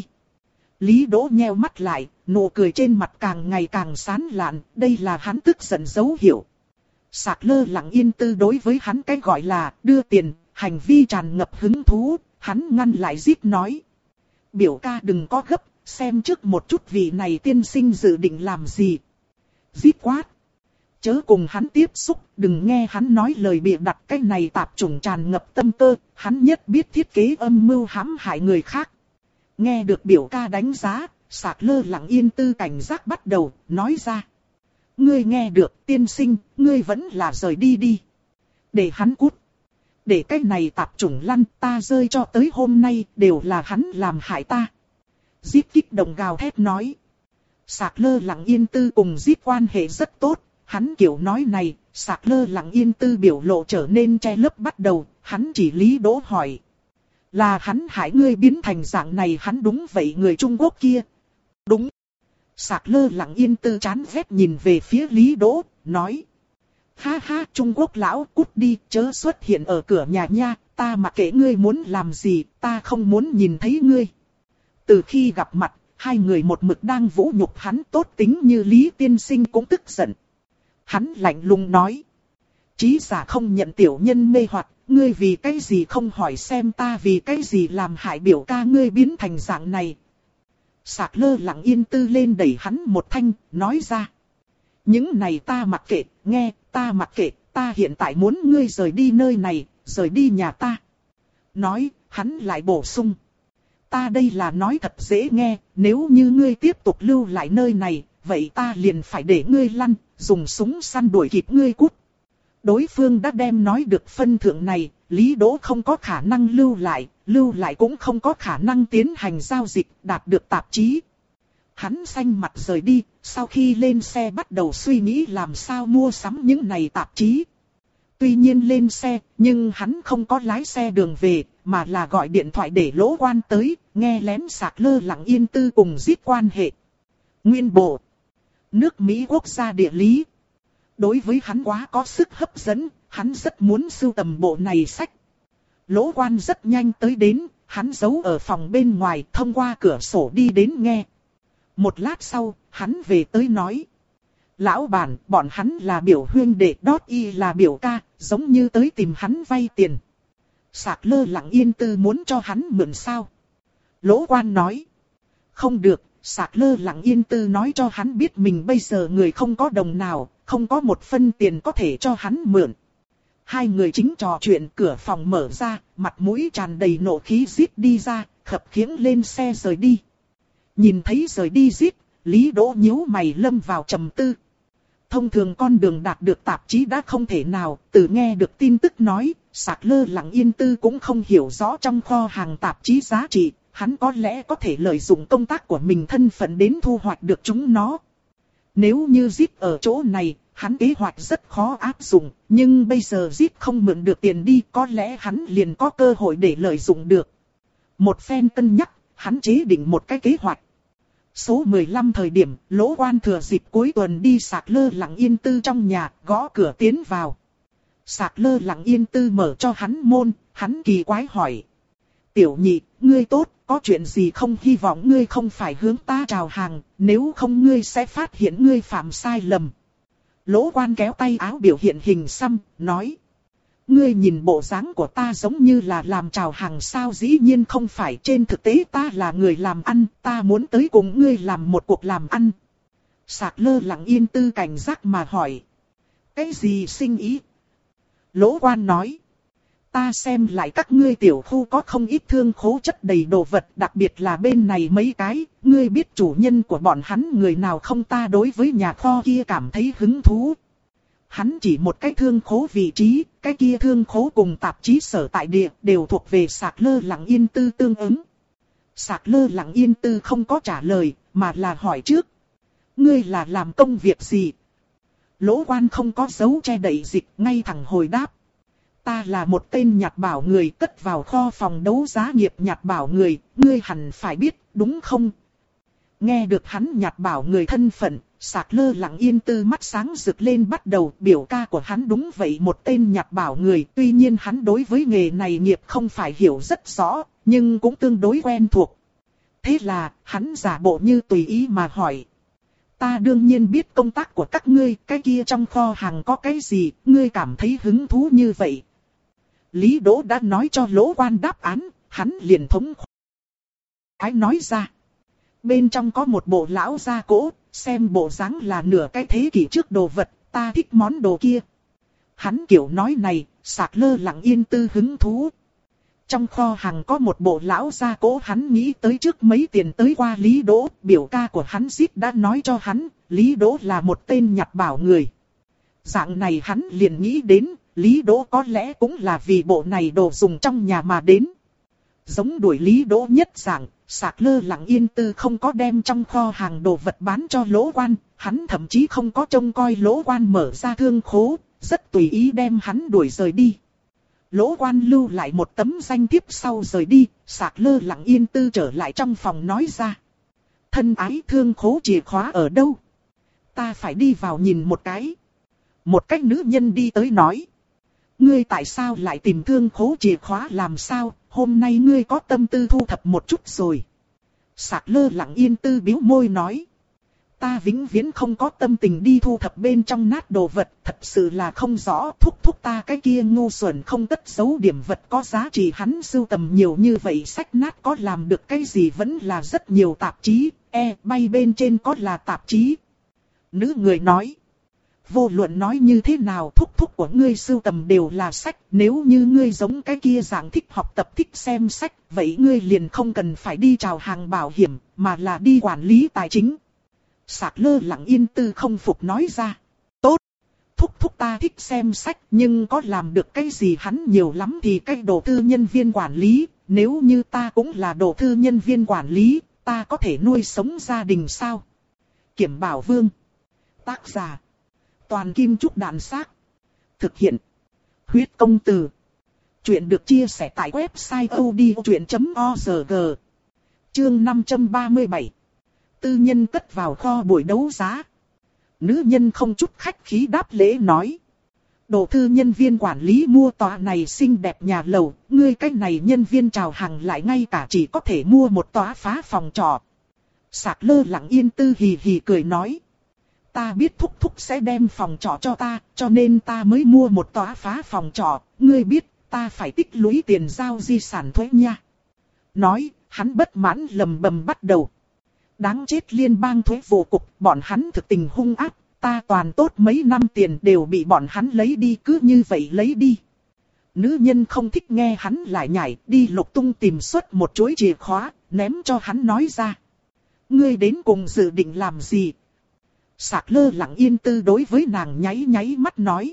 Lý Đỗ nheo mắt lại, nụ cười trên mặt càng ngày càng sán lạn, đây là hắn tức giận dấu hiệu. Sạc Lơ Lặng Yên Tư đối với hắn cái gọi là đưa tiền, hành vi tràn ngập hứng thú, hắn ngăn lại Zip nói. Biểu ca đừng có gấp, xem trước một chút vị này tiên sinh dự định làm gì. Zip quát. Chớ cùng hắn tiếp xúc, đừng nghe hắn nói lời bịa đặt, cái này tạp chủng tràn ngập tâm cơ, hắn nhất biết thiết kế âm mưu hãm hại người khác. Nghe được biểu ca đánh giá, Sạc Lơ Lặng Yên Tư cảnh giác bắt đầu, nói ra. Ngươi nghe được, tiên sinh, ngươi vẫn là rời đi đi. Để hắn cút. Để cái này tạp chủng lăn, ta rơi cho tới hôm nay, đều là hắn làm hại ta. Zip kích động gào thét nói. Sạc Lơ Lặng Yên Tư cùng Zip quan hệ rất tốt, hắn kiểu nói này, Sạc Lơ Lặng Yên Tư biểu lộ trở nên che lấp bắt đầu, hắn chỉ Lý Đỗ hỏi. Là hắn hại ngươi biến thành dạng này, hắn đúng vậy người Trung Quốc kia. Đúng. Sạc Lơ Lặng Yên Tư chán ghét nhìn về phía Lý Đỗ, nói. Ha ha, Trung Quốc lão, cút đi, chớ xuất hiện ở cửa nhà nha, ta mặc kệ ngươi muốn làm gì, ta không muốn nhìn thấy ngươi. Từ khi gặp mặt, hai người một mực đang vũ nhục hắn, tốt tính như Lý tiên sinh cũng tức giận. Hắn lạnh lùng nói. Trí giả không nhận tiểu nhân mê hoặc, ngươi vì cái gì không hỏi xem ta vì cái gì làm hại biểu ca ngươi biến thành dạng này. Sạc Lơ Lặng Yên Tư lên đẩy hắn một thanh, nói ra. Những này ta mặc kệ, nghe, ta mặc kệ, ta hiện tại muốn ngươi rời đi nơi này, rời đi nhà ta. Nói, hắn lại bổ sung. Ta đây là nói thật dễ nghe, nếu như ngươi tiếp tục lưu lại nơi này, vậy ta liền phải để ngươi lăn, dùng súng săn đuổi kịp ngươi cút. Đối phương đã đem nói được phân thượng này, Lý Đỗ không có khả năng lưu lại, lưu lại cũng không có khả năng tiến hành giao dịch, đạt được tạp chí. Hắn xanh mặt rời đi, sau khi lên xe bắt đầu suy nghĩ làm sao mua sắm những này tạp chí. Tuy nhiên lên xe, nhưng hắn không có lái xe đường về, mà là gọi điện thoại để Lỗ Quan tới, nghe lén Sạc Lơ Lặng Yên Tư cùng giết quan hệ. Nguyên bộ. Nước Mỹ quốc gia địa lý. Đối với hắn quá có sức hấp dẫn, hắn rất muốn sưu tầm bộ này sách. Lỗ Quan rất nhanh tới đến, hắn giấu ở phòng bên ngoài, thông qua cửa sổ đi đến nghe. Một lát sau, hắn về tới nói. Lão bản, bọn hắn là biểu huyên đệ đót y là biểu ca, giống như tới tìm hắn vay tiền. Sạc Lơ Lặng Yên Tư muốn cho hắn mượn sao? Lỗ Quan nói. Không được, Sạc Lơ Lặng Yên Tư nói cho hắn biết mình bây giờ người không có đồng nào, không có một phân tiền có thể cho hắn mượn. Hai người chính trò chuyện, cửa phòng mở ra, mặt mũi tràn đầy nộ khí rít đi ra, khập khiễng lên xe rời đi. Nhìn thấy rời đi rít, Lý Đỗ nhíu mày lâm vào trầm tư. Thông thường con đường đạt được tạp chí đã không thể nào, từ nghe được tin tức nói, Sạc Lơ Lặng Yên Tư cũng không hiểu rõ trong kho hàng tạp chí giá trị, hắn có lẽ có thể lợi dụng công tác của mình thân phận đến thu hoạch được chúng nó. Nếu như zip ở chỗ này, hắn kế hoạch rất khó áp dụng, nhưng bây giờ zip không mượn được tiền đi, có lẽ hắn liền có cơ hội để lợi dụng được. Một phen cân nhắc, hắn chế định một cái kế hoạch. Số mười lăm thời điểm, Lỗ Quan thừa dịp cuối tuần đi Sạc Lơ Lặng Yên Tư trong nhà, gõ cửa tiến vào. Sạc Lơ Lặng Yên Tư mở cho hắn môn, hắn kỳ quái hỏi. Tiểu nhị, ngươi tốt, có chuyện gì không, hy vọng ngươi không phải hướng ta chào hàng, nếu không ngươi sẽ phát hiện ngươi phạm sai lầm. Lỗ Quan kéo tay áo biểu hiện hình xăm, nói. Ngươi nhìn bộ dáng của ta giống như là làm chào hàng sao, dĩ nhiên không phải, trên thực tế ta là người làm ăn, ta muốn tới cùng ngươi làm một cuộc làm ăn. Sạc Lơ Lặng Yên Tư cảnh giác mà hỏi. Cái gì sinh ý? Lỗ Quan nói. Ta xem lại các ngươi tiểu khu có không ít thương khố chất đầy đồ vật, đặc biệt là bên này mấy cái, ngươi biết chủ nhân của bọn hắn người nào không, ta đối với nhà kho kia cảm thấy hứng thú. Hắn chỉ một cái thương khố vị trí, cái kia thương khố cùng tạp chí sở tại địa đều thuộc về Sạc Lơ Lặng Yên Tư tương ứng. Sạc Lơ Lặng Yên Tư không có trả lời, mà là hỏi trước. Ngươi là làm công việc gì? Lỗ Quan không có dấu che đậy dịch, ngay thẳng hồi đáp. Ta là một tên nhặt bảo người, cất vào kho phòng đấu giá nghiệp nhặt bảo người, ngươi hẳn phải biết, đúng không? Nghe được hắn nhặt bảo người thân phận, Sạc Lơ Lặng Yên Tư mắt sáng rực lên, bắt đầu biểu ca của hắn đúng vậy một tên nhặt bảo người. Tuy nhiên hắn đối với nghề này nghiệp không phải hiểu rất rõ, nhưng cũng tương đối quen thuộc. Thế là, hắn giả bộ như tùy ý mà hỏi. Ta đương nhiên biết công tác của các ngươi, cái kia trong kho hàng có cái gì, ngươi cảm thấy hứng thú như vậy. Lý Đỗ đã nói cho Lỗ Quan đáp án, hắn liền thống khoái nói ra. Bên trong có một bộ lão gia cỗ, xem bộ dáng là nửa cái thế kỷ trước đồ vật, ta thích món đồ kia. Hắn kiểu nói này, Sạc Lơ Lặng Yên Tư hứng thú. Trong kho hàng có một bộ lão gia cỗ, hắn nghĩ tới trước mấy tiền tới qua Lý Đỗ, biểu ca của hắn Zip đã nói cho hắn, Lý Đỗ là một tên nhặt bảo người. Dạng này hắn liền nghĩ đến, Lý Đỗ có lẽ cũng là vì bộ này đồ dùng trong nhà mà đến. Giống đuổi Lý Đỗ nhất dạng, Sạc Lơ Lặng Yên Tư không có đem trong kho hàng đồ vật bán cho Lỗ Quan, hắn thậm chí không có trông coi Lỗ Quan mở ra thương khố, rất tùy ý đem hắn đuổi rời đi. Lỗ Quan lưu lại một tấm danh thiếp sau rời đi, Sạc Lơ Lặng Yên Tư trở lại trong phòng nói ra. Thân ái, thương khố chìa khóa ở đâu? Ta phải đi vào nhìn một cái. Một cách nữ nhân đi tới nói. Ngươi tại sao lại tìm thương khố chìa khóa làm sao, hôm nay ngươi có tâm tư thu thập một chút rồi. Sạc Lơ Lặng Yên Tư bĩu môi nói. Ta vĩnh viễn không có tâm tình đi thu thập bên trong nát đồ vật, thật sự là không rõ. Thúc thúc ta cái kia ngu xuẩn không cất giấu điểm vật có giá trị, hắn sưu tầm nhiều như vậy sách nát có làm được cái gì, vẫn là rất nhiều tạp chí, e bay bên trên có là tạp chí. Nữ người nói, vô luận nói như thế nào thúc thúc của ngươi sưu tầm đều là sách, nếu như ngươi giống cái kia dạng thích học tập thích xem sách, vậy ngươi liền không cần phải đi chào hàng bảo hiểm, mà là đi quản lý tài chính. Sạc Lơ Lặng Yên Tư không phục nói ra. Tốt, thúc thúc ta thích xem sách, nhưng có làm được cái gì hắn nhiều lắm thì cái đồ thư nhân viên quản lý, nếu như ta cũng là đồ thư nhân viên quản lý, ta có thể nuôi sống gia đình sao? Kiểm Bảo Vương. Tác giả Toàn Kim Trúc Đạn Xác. Thực hiện Huyết Công Từ. Chuyện được chia sẻ tại website odchuyện chấm org. Chương năm trăm ba mươi bảy. Tư nhân cất vào kho buổi đấu giá. Nữ nhân không chút khách khí đáp lễ nói. Đồ thư nhân viên quản lý mua tòa này xinh đẹp nhà lầu, ngươi cách này nhân viên chào hàng lại ngay cả chỉ có thể mua một tòa phá phòng trọ. Sạc Lơ Lặng Yên Tư hì hì cười nói. Ta biết thúc thúc sẽ đem phòng trọ cho ta, cho nên ta mới mua một tòa phá phòng trọ, ngươi biết ta phải tích lũy tiền giao di sản thuế nha. Nói, hắn bất mãn lầm bầm bắt đầu. Đáng chết liên bang thuế vụ cục, bọn hắn thực tình hung ác, ta toàn tốt mấy năm tiền đều bị bọn hắn lấy đi, cứ như vậy lấy đi. Nữ nhân không thích nghe hắn lại nhảy, đi lục tung tìm xuất một chuỗi chìa khóa, ném cho hắn nói ra. Ngươi đến cùng dự định làm gì? Sạc Lơ Lặng Yên Tư đối với nàng nháy nháy mắt nói.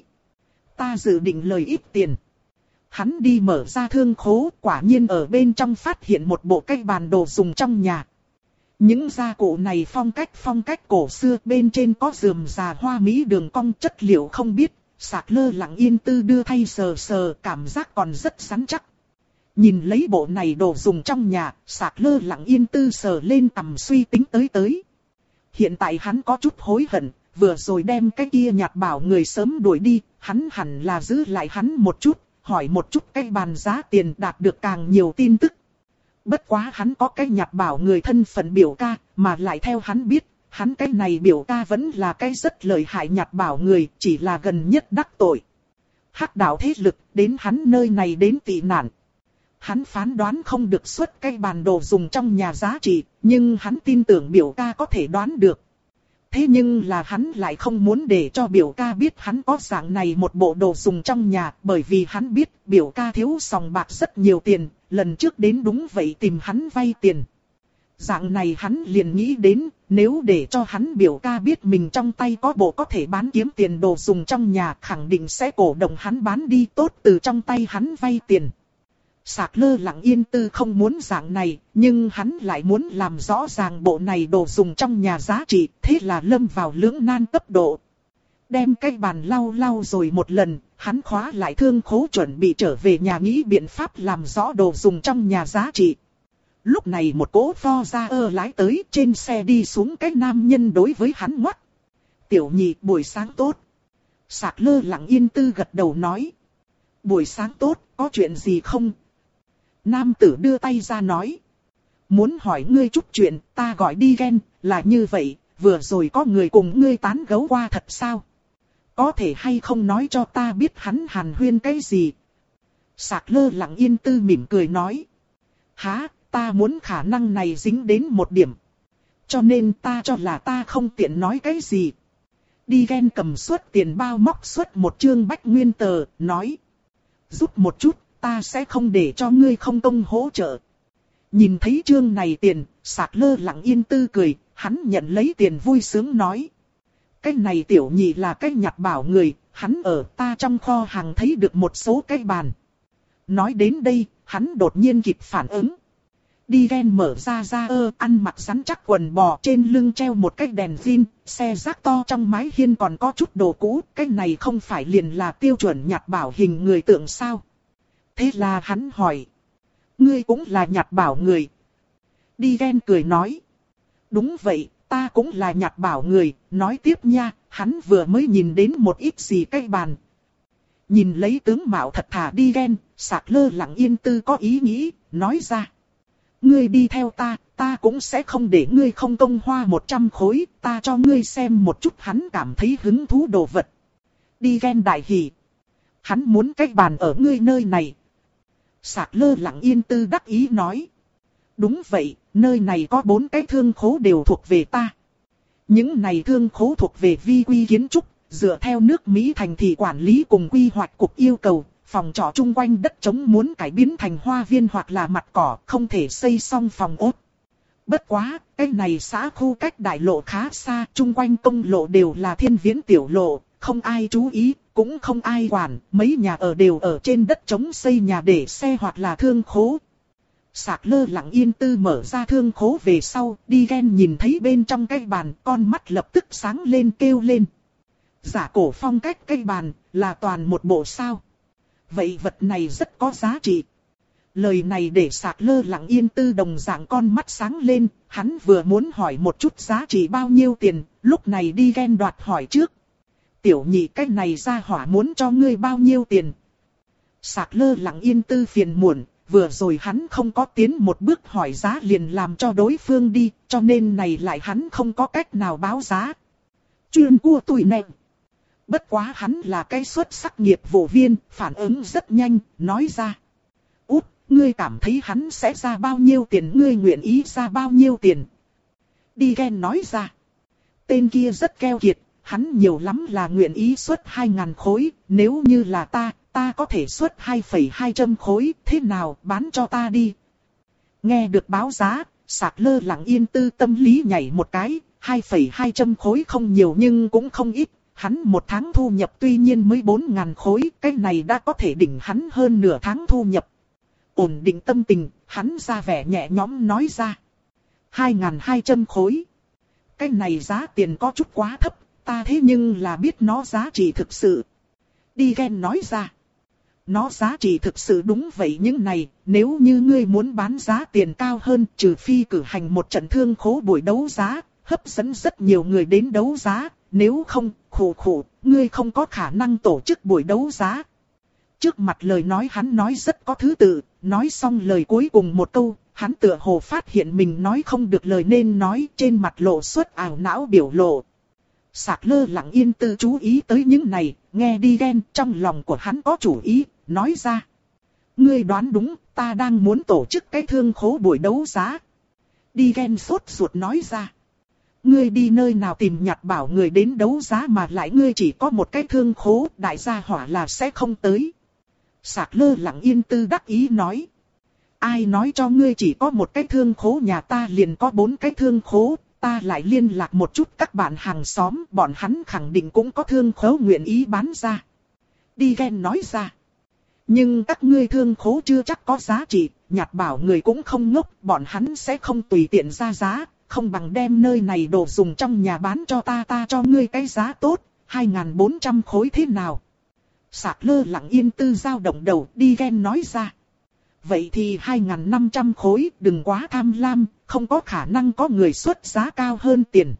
Ta dự định lời ít tiền. Hắn đi mở ra thương khố, quả nhiên ở bên trong phát hiện một bộ cây bàn đồ dùng trong nhà. Những gia cụ này phong cách phong cách cổ xưa, bên trên có rườm rà hoa mỹ đường cong, chất liệu không biết. Sạc Lơ Lặng Yên Tư đưa thay sờ sờ, cảm giác còn rất rắn chắc. Nhìn lấy bộ này đồ dùng trong nhà, Sạc Lơ Lặng Yên Tư sờ lên cằm suy tính tới tới. Hiện tại hắn có chút hối hận, vừa rồi đem cái kia nhặt bảo người sớm đuổi đi, hắn hẳn là giữ lại hắn một chút, hỏi một chút cái bàn giá tiền đạt được càng nhiều tin tức. Bất quá hắn có cái nhặt bảo người thân phận biểu ca, mà lại theo hắn biết, hắn cái này biểu ca vẫn là cái rất lợi hại nhặt bảo người, chỉ là gần nhất đắc tội. Hắc đạo thế lực đến hắn nơi này đến tị nạn. Hắn phán đoán không được xuất cái bàn đồ dùng trong nhà giá trị, nhưng hắn tin tưởng biểu ca có thể đoán được. Thế nhưng là hắn lại không muốn để cho biểu ca biết hắn có dạng này một bộ đồ dùng trong nhà, bởi vì hắn biết biểu ca thiếu sòng bạc rất nhiều tiền, lần trước đến đúng vậy tìm hắn vay tiền. Dạng này hắn liền nghĩ đến, nếu để cho hắn biểu ca biết mình trong tay có bộ có thể bán kiếm tiền đồ dùng trong nhà, khẳng định sẽ cổ động hắn bán đi tốt từ trong tay hắn vay tiền. Sạc Lơ Lặng Yên Tư không muốn dạng này, nhưng hắn lại muốn làm rõ ràng bộ này đồ dùng trong nhà giá trị, thế là lâm vào lưỡng nan cấp độ. Đem cái bàn lau lau rồi một lần, hắn khóa lại thương khố chuẩn bị trở về nhà nghĩ biện pháp làm rõ đồ dùng trong nhà giá trị. Lúc này một cỗ pho ra ơ lái tới, trên xe đi xuống cái nam nhân đối với hắn ngoắt. Tiểu nhị buổi sáng tốt. Sạc Lơ Lặng Yên Tư gật đầu nói. Buổi sáng tốt, có chuyện gì không? Nam tử đưa tay ra nói. Muốn hỏi ngươi chút chuyện, ta gọi đi ghen, là như vậy, vừa rồi có người cùng ngươi tán gẫu qua thật sao? Có thể hay không nói cho ta biết hắn hàn huyên cái gì? Sạc Lơ Lặng Yên Tư mỉm cười nói. Hả, ta muốn khả năng này dính đến một điểm. Cho nên ta cho là ta không tiện nói cái gì. Đi ghen cầm suất tiền bao móc suất một chương bách nguyên tờ, nói. Rút một chút. Ta sẽ không để cho ngươi không công hỗ trợ. Nhìn thấy chương này tiền, Sạc Lơ Lặng Yên Tư cười, hắn nhận lấy tiền vui sướng nói. Cái này tiểu nhị là cái nhặt bảo người, hắn ở ta trong kho hàng thấy được một số cái bàn. Nói đến đây, hắn đột nhiên kịp phản ứng. Đi ghen mở ra ra ơ, ăn mặc rắn chắc quần bò, trên lưng treo một cái đèn zin, xe rác to trong mái hiên còn có chút đồ cũ, cái này không phải liền là tiêu chuẩn nhặt bảo hình người tượng sao? Thế là hắn hỏi. Ngươi cũng là nhặt bảo người. Đi ghen cười nói. Đúng vậy, ta cũng là nhặt bảo người. Nói tiếp nha, hắn vừa mới nhìn đến một ít gì cái bàn. Nhìn lấy tướng mạo thật thà đi ghen, Sạc Lơ Lặng Yên Tư có ý nghĩ, nói ra. ngươi đi theo ta, ta cũng sẽ không để ngươi không công hoa một trăm khối, ta cho ngươi xem một chút hắn cảm thấy hứng thú đồ vật. Đi ghen đại hỉ. Hắn muốn cái bàn ở ngươi nơi này. Sạc Lơ Lặng Yên Tư đắc ý nói. Đúng vậy, nơi này có bốn cái thương khố đều thuộc về ta. Những này thương khố thuộc về vi quy kiến trúc, dựa theo nước Mỹ thành thị quản lý cùng quy hoạch cục yêu cầu, phòng trọ chung quanh đất trống muốn cải biến thành hoa viên hoặc là mặt cỏ, không thể xây xong phòng ốt. Bất quá, cái này xã khu cách đại lộ khá xa, chung quanh công lộ đều là thiên viễn tiểu lộ, không ai chú ý, cũng không ai quản, mấy nhà ở đều ở trên đất trống xây nhà để xe hoặc là thương khố. Sạc Lơ Lặng Yên Tư mở ra thương khố về sau, đi ghen nhìn thấy bên trong cái bàn, con mắt lập tức sáng lên kêu lên. Giả cổ phong cách cây bàn, là toàn một bộ sao. Vậy vật này rất có giá trị. Lời này để Sạc Lơ Lặng Yên Tư đồng dạng con mắt sáng lên, hắn vừa muốn hỏi một chút giá trị bao nhiêu tiền, lúc này đi ghen đoạt hỏi trước. Tiểu nhị cái này ra hỏa muốn cho ngươi bao nhiêu tiền. Sạc Lơ Lặng Yên Tư phiền muộn, vừa rồi hắn không có tiến một bước hỏi giá liền làm cho đối phương đi, cho nên này lại hắn không có cách nào báo giá. Chuyên cua tụi nè. Bất quá hắn là cái xuất sắc nghiệp vụ viên, phản ứng rất nhanh, nói ra. Út, ngươi cảm thấy hắn sẽ ra bao nhiêu tiền, ngươi nguyện ý ra bao nhiêu tiền. Đi ghen nói ra. Tên kia rất keo kiệt, hắn nhiều lắm là nguyện ý xuất hai ngàn khối, nếu như là ta, ta có thể xuất hai phẩy hai trăm khối, thế nào, bán cho ta đi. Nghe được báo giá, Sạc Lơ Lặng Yên Tư tâm lý nhảy một cái, hai phẩy hai trăm khối không nhiều nhưng cũng không ít. Hắn một tháng thu nhập tuy nhiên mới bốn ngàn khối, cái này đã có thể đỉnh hắn hơn nửa tháng thu nhập. Ổn định tâm tình, hắn ra vẻ nhẹ nhõm nói ra. hai ngàn hai trăm khối. Cái này giá tiền có chút quá thấp, ta thế nhưng là biết nó giá trị thực sự. Đi ghen nói ra. Nó giá trị thực sự đúng vậy những này, nếu như ngươi muốn bán giá tiền cao hơn, trừ phi cử hành một trận thương khố buổi đấu giá, hấp dẫn rất nhiều người đến đấu giá. Nếu không, khổ khổ, ngươi không có khả năng tổ chức buổi đấu giá. Trước mặt lời nói hắn nói rất có thứ tự, nói xong lời cuối cùng một câu, hắn tựa hồ phát hiện mình nói không được lời nên nói, trên mặt lộ xuất ảo não biểu lộ. Sạc Lơ Lặng Yên Tư chú ý tới những này, nghe đi ghen, trong lòng của hắn có chủ ý, nói ra. Ngươi đoán đúng, ta đang muốn tổ chức cái thương khố buổi đấu giá. Đi ghen sốt ruột nói ra. Ngươi đi nơi nào tìm nhặt bảo người đến đấu giá mà lại ngươi chỉ có một cái thương khố, đại gia hỏa là sẽ không tới. Sạc Lơ Lặng Yên Tư đắc ý nói. Ai nói cho ngươi chỉ có một cái thương khố, nhà ta liền có bốn cái thương khố, ta lại liên lạc một chút các bạn hàng xóm, bọn hắn khẳng định cũng có thương khố nguyện ý bán ra. Đi ghen nói ra. Nhưng các ngươi thương khố chưa chắc có giá trị, nhặt bảo người cũng không ngốc, bọn hắn sẽ không tùy tiện ra giá. Không bằng đem nơi này đồ dùng trong nhà bán cho ta, ta cho ngươi cái giá tốt, hai nghìn bốn trăm khối thế nào. Sạc Lơ Lặng Yên Tư dao động đầu, đi ghen nói ra. Vậy thì hai nghìn năm trăm khối, đừng quá tham lam, không có khả năng có người xuất giá cao hơn tiền.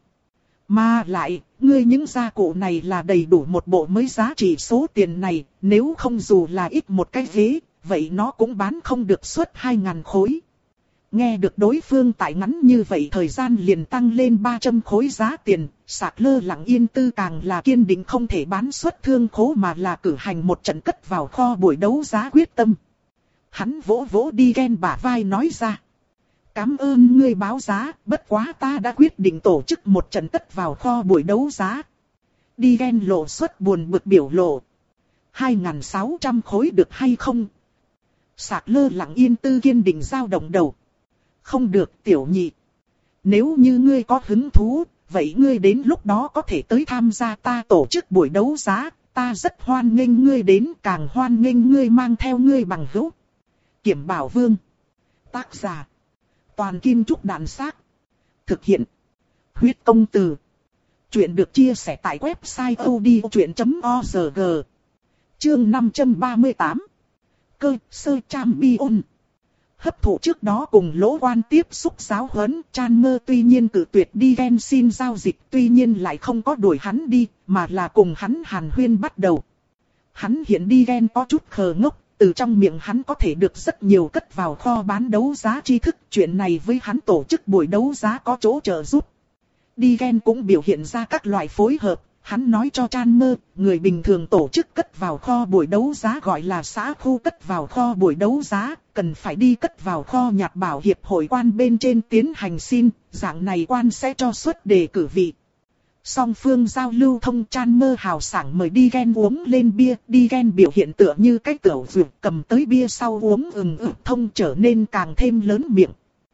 Mà lại, ngươi những gia cụ này là đầy đủ một bộ mới giá trị số tiền này, nếu không dù là ít một cái ghế, vậy nó cũng bán không được suất hai nghìn khối. Nghe được đối phương tại ngắn như vậy thời gian liền tăng lên ba trăm khối giá tiền, Sạc Lơ Lặng Yên Tư càng là kiên định không thể bán xuất thương khố mà là cử hành một trận cất vào kho buổi đấu giá quyết tâm. Hắn vỗ vỗ đi ghen bả vai nói ra. Cảm ơn ngươi báo giá, bất quá ta đã quyết định tổ chức một trận cất vào kho buổi đấu giá. Đi ghen lộ xuất buồn bực biểu lộ. hai nghìn sáu trăm khối được hay không? Sạc Lơ Lặng Yên Tư kiên định dao động đầu. Không được tiểu nhị. Nếu như ngươi có hứng thú, vậy ngươi đến lúc đó có thể tới tham gia ta tổ chức buổi đấu giá. Ta rất hoan nghênh ngươi đến, càng hoan nghênh ngươi mang theo ngươi bằng hữu. Kiểm Bảo Vương. Tác giả. Toàn Kim Trúc Đàn Xác. Thực hiện. Huyết Công Từ. Chuyện được chia sẻ tại website odchuyện chấm org. Chương năm trăm ba mươi tám. Cơ sơ champion. Hấp thụ trước đó cùng Lỗ Quan tiếp xúc giáo huấn, Chan Mơ tuy nhiên cự tuyệt đi ghen xin giao dịch, tuy nhiên lại không có đuổi hắn đi, mà là cùng hắn hàn huyên bắt đầu. Hắn hiện đi ghen có chút khờ ngốc, từ từ trong miệng hắn có thể được rất nhiều cất vào kho bán đấu giá tri thức. Chuyện này với hắn tổ chức buổi đấu giá có chỗ trợ giúp. Digen cũng biểu hiện ra các loại phối hợp. Hắn nói cho Chalmers, người bình thường tổ chức cất vào kho buổi đấu giá gọi là xã khu cất vào kho buổi đấu giá, cần phải đi cất vào kho nhặt bảo hiệp hội quan bên trên tiến hành xin, dạng này quan sẽ cho suất đề cử vị. Song phương giao lưu thông, Chalmers hào sảng mời Digen uống lên bia, Digen biểu hiện tựa như cái tiểu dược, cầm tới bia sau uống ừng ực thông trở nên càng thêm lớn miệng.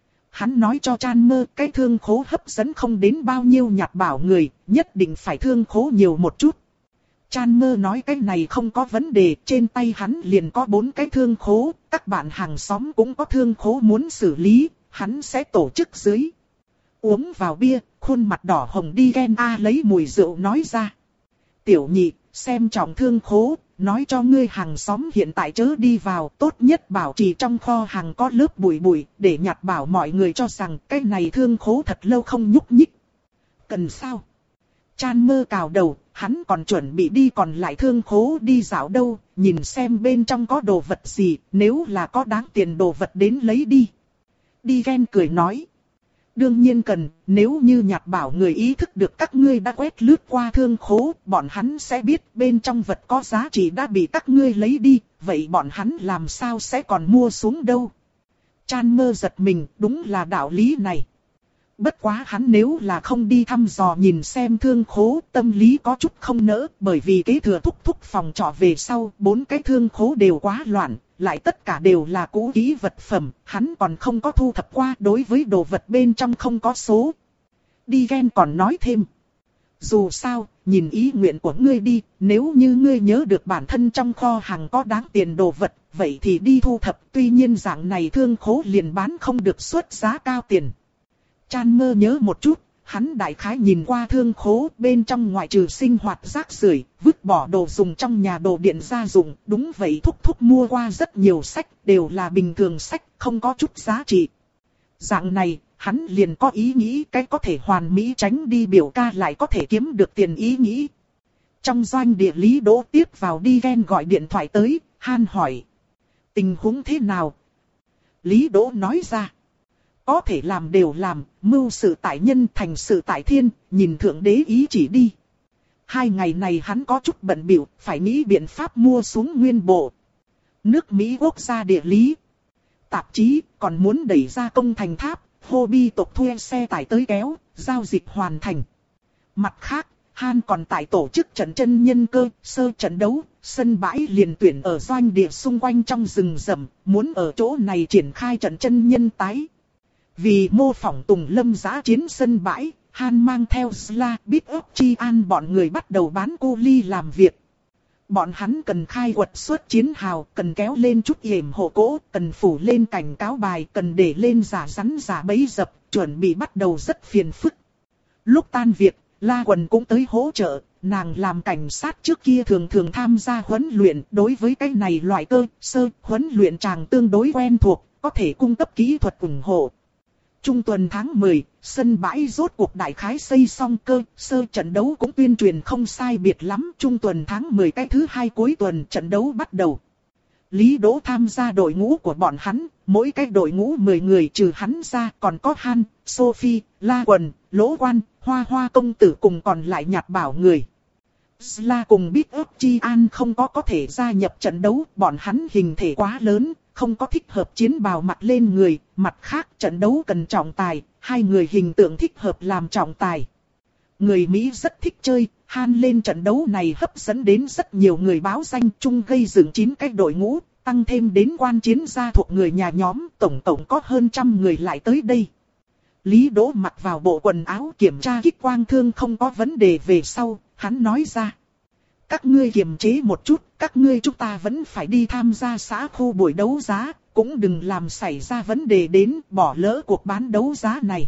Hắn nói cho Chalmers cái thương khố hấp dẫn không đến bao nhiêu nhặt bảo người, nhất định phải thương khố nhiều một chút. Chalmers nói cái này không có vấn đề, trên tay hắn liền có bốn cái thương khố, các bạn hàng xóm cũng có thương khố muốn xử lý, hắn sẽ tổ chức dưới. Uống vào bia, khuôn mặt đỏ hồng Digen A lấy mùi rượu nói ra. Tiểu nhị, xem trọng thương khố, nói cho ngươi hàng xóm hiện tại chớ đi vào, tốt nhất bảo trì trong kho hàng có lớp bụi bụi, để nhặt bảo mọi người cho rằng cái này thương khố thật lâu không nhúc nhích. Cần sao? Chalmers cào đầu, hắn còn chuẩn bị đi còn lại thương khố đi dạo đâu, nhìn xem bên trong có đồ vật gì, nếu là có đáng tiền đồ vật đến lấy đi. Digen cười nói. Đương nhiên cần, nếu như nhặt bảo người ý thức được các ngươi đã quét lướt qua thương khố, bọn hắn sẽ biết bên trong vật có giá trị đã bị các ngươi lấy đi, vậy bọn hắn làm sao sẽ còn mua xuống đâu. Chalmers giật mình, đúng là đạo lý này. Bất quá hắn nếu là không đi thăm dò nhìn xem thương khố, tâm lý có chút không nỡ, bởi vì kế thừa thúc thúc phòng trọ về sau, bốn cái thương khố đều quá loạn. Lại tất cả đều là cũ kỹ vật phẩm, hắn còn không có thu thập qua, đối với đồ vật bên trong không có số. Digen còn nói thêm. Dù sao, nhìn ý nguyện của ngươi đi, nếu như ngươi nhớ được bản thân trong kho hàng có đáng tiền đồ vật, vậy thì đi thu thập, tuy nhiên dạng này thương khố liền bán không được xuất giá cao tiền. Chalmers nhớ một chút. Hắn đại khái nhìn qua thương khố, bên trong ngoại trừ sinh hoạt rác rưởi, vứt bỏ đồ dùng trong nhà đồ điện gia dụng, đúng vậy thúc thúc mua qua rất nhiều sách, đều là bình thường sách, không có chút giá trị. Dạng này, hắn liền có ý nghĩ cái có thể hoàn mỹ tránh đi biểu ca lại có thể kiếm được tiền ý nghĩ. Trong doanh địa Lý Đỗ tiếp vào Digen gọi điện thoại tới, Han hỏi. Tình huống thế nào? Lý Đỗ nói ra. Có thể làm đều làm, mưu sự tại nhân thành sự tại thiên, nhìn thượng đế ý chỉ đi. Hai ngày này hắn có chút bận bịu, phải nghĩ biện pháp mua xuống nguyên bộ. Nước Mỹ quốc gia địa lý. Tạp chí còn muốn đẩy ra công thành tháp, hobby tộc thuê xe tải tới kéo, giao dịch hoàn thành. Mặt khác, Han còn tại tổ chức trận chân nhân cơ, sơ trận đấu, sân bãi liền tuyển ở doanh địa xung quanh trong rừng rậm, muốn ở chỗ này triển khai trận chân nhân tái. Vì mô phỏng Tùng Lâm giã chiến sân bãi, Han mang theo Sla, Big Up Chi An bọn người bắt đầu bán cô ly làm việc. Bọn hắn cần khai quật xuất chiến hào, cần kéo lên chút yểm hộ cỗ, cần phủ lên cảnh cáo bài, cần để lên giả rắn giả bẫy dập, chuẩn bị bắt đầu rất phiền phức. Lúc tan việc, La Quần cũng tới hỗ trợ, nàng làm cảnh sát trước kia thường thường tham gia huấn luyện, đối với cái này loại cơ, sơ, huấn luyện chàng tương đối quen thuộc, có thể cung cấp kỹ thuật ủng hộ. Trung tuần tháng mười, sân bãi rốt cuộc đại khái xây xong cơ, sơ trận đấu cũng tuyên truyền không sai biệt lắm. Trung tuần tháng mười cái thứ hai cuối tuần trận đấu bắt đầu. Lý Đỗ tham gia đội ngũ của bọn hắn, mỗi cái đội ngũ mười người trừ hắn ra còn có Han, Sophie, La Quần, Lỗ Quan, Hoa Hoa công tử cùng còn lại nhặt bảo người. Sla cùng Big Up Chi An không có có thể gia nhập trận đấu, bọn hắn hình thể quá lớn. Không có thích hợp chiến bào mặc lên người, mặt khác trận đấu cần trọng tài, hai người hình tượng thích hợp làm trọng tài. Người Mỹ rất thích chơi, Han lên trận đấu này hấp dẫn đến rất nhiều người báo danh chung gây dựng chín cái đội ngũ, tăng thêm đến quan chiến gia thuộc người nhà nhóm, tổng tổng có hơn trăm người lại tới đây. Lý Đỗ mặc vào bộ quần áo kiểm tra kích quang thương không có vấn đề về sau, hắn nói ra. Các ngươi kiềm chế một chút, các ngươi chúng ta vẫn phải đi tham gia xã khu buổi đấu giá, cũng đừng làm xảy ra vấn đề đến bỏ lỡ cuộc bán đấu giá này.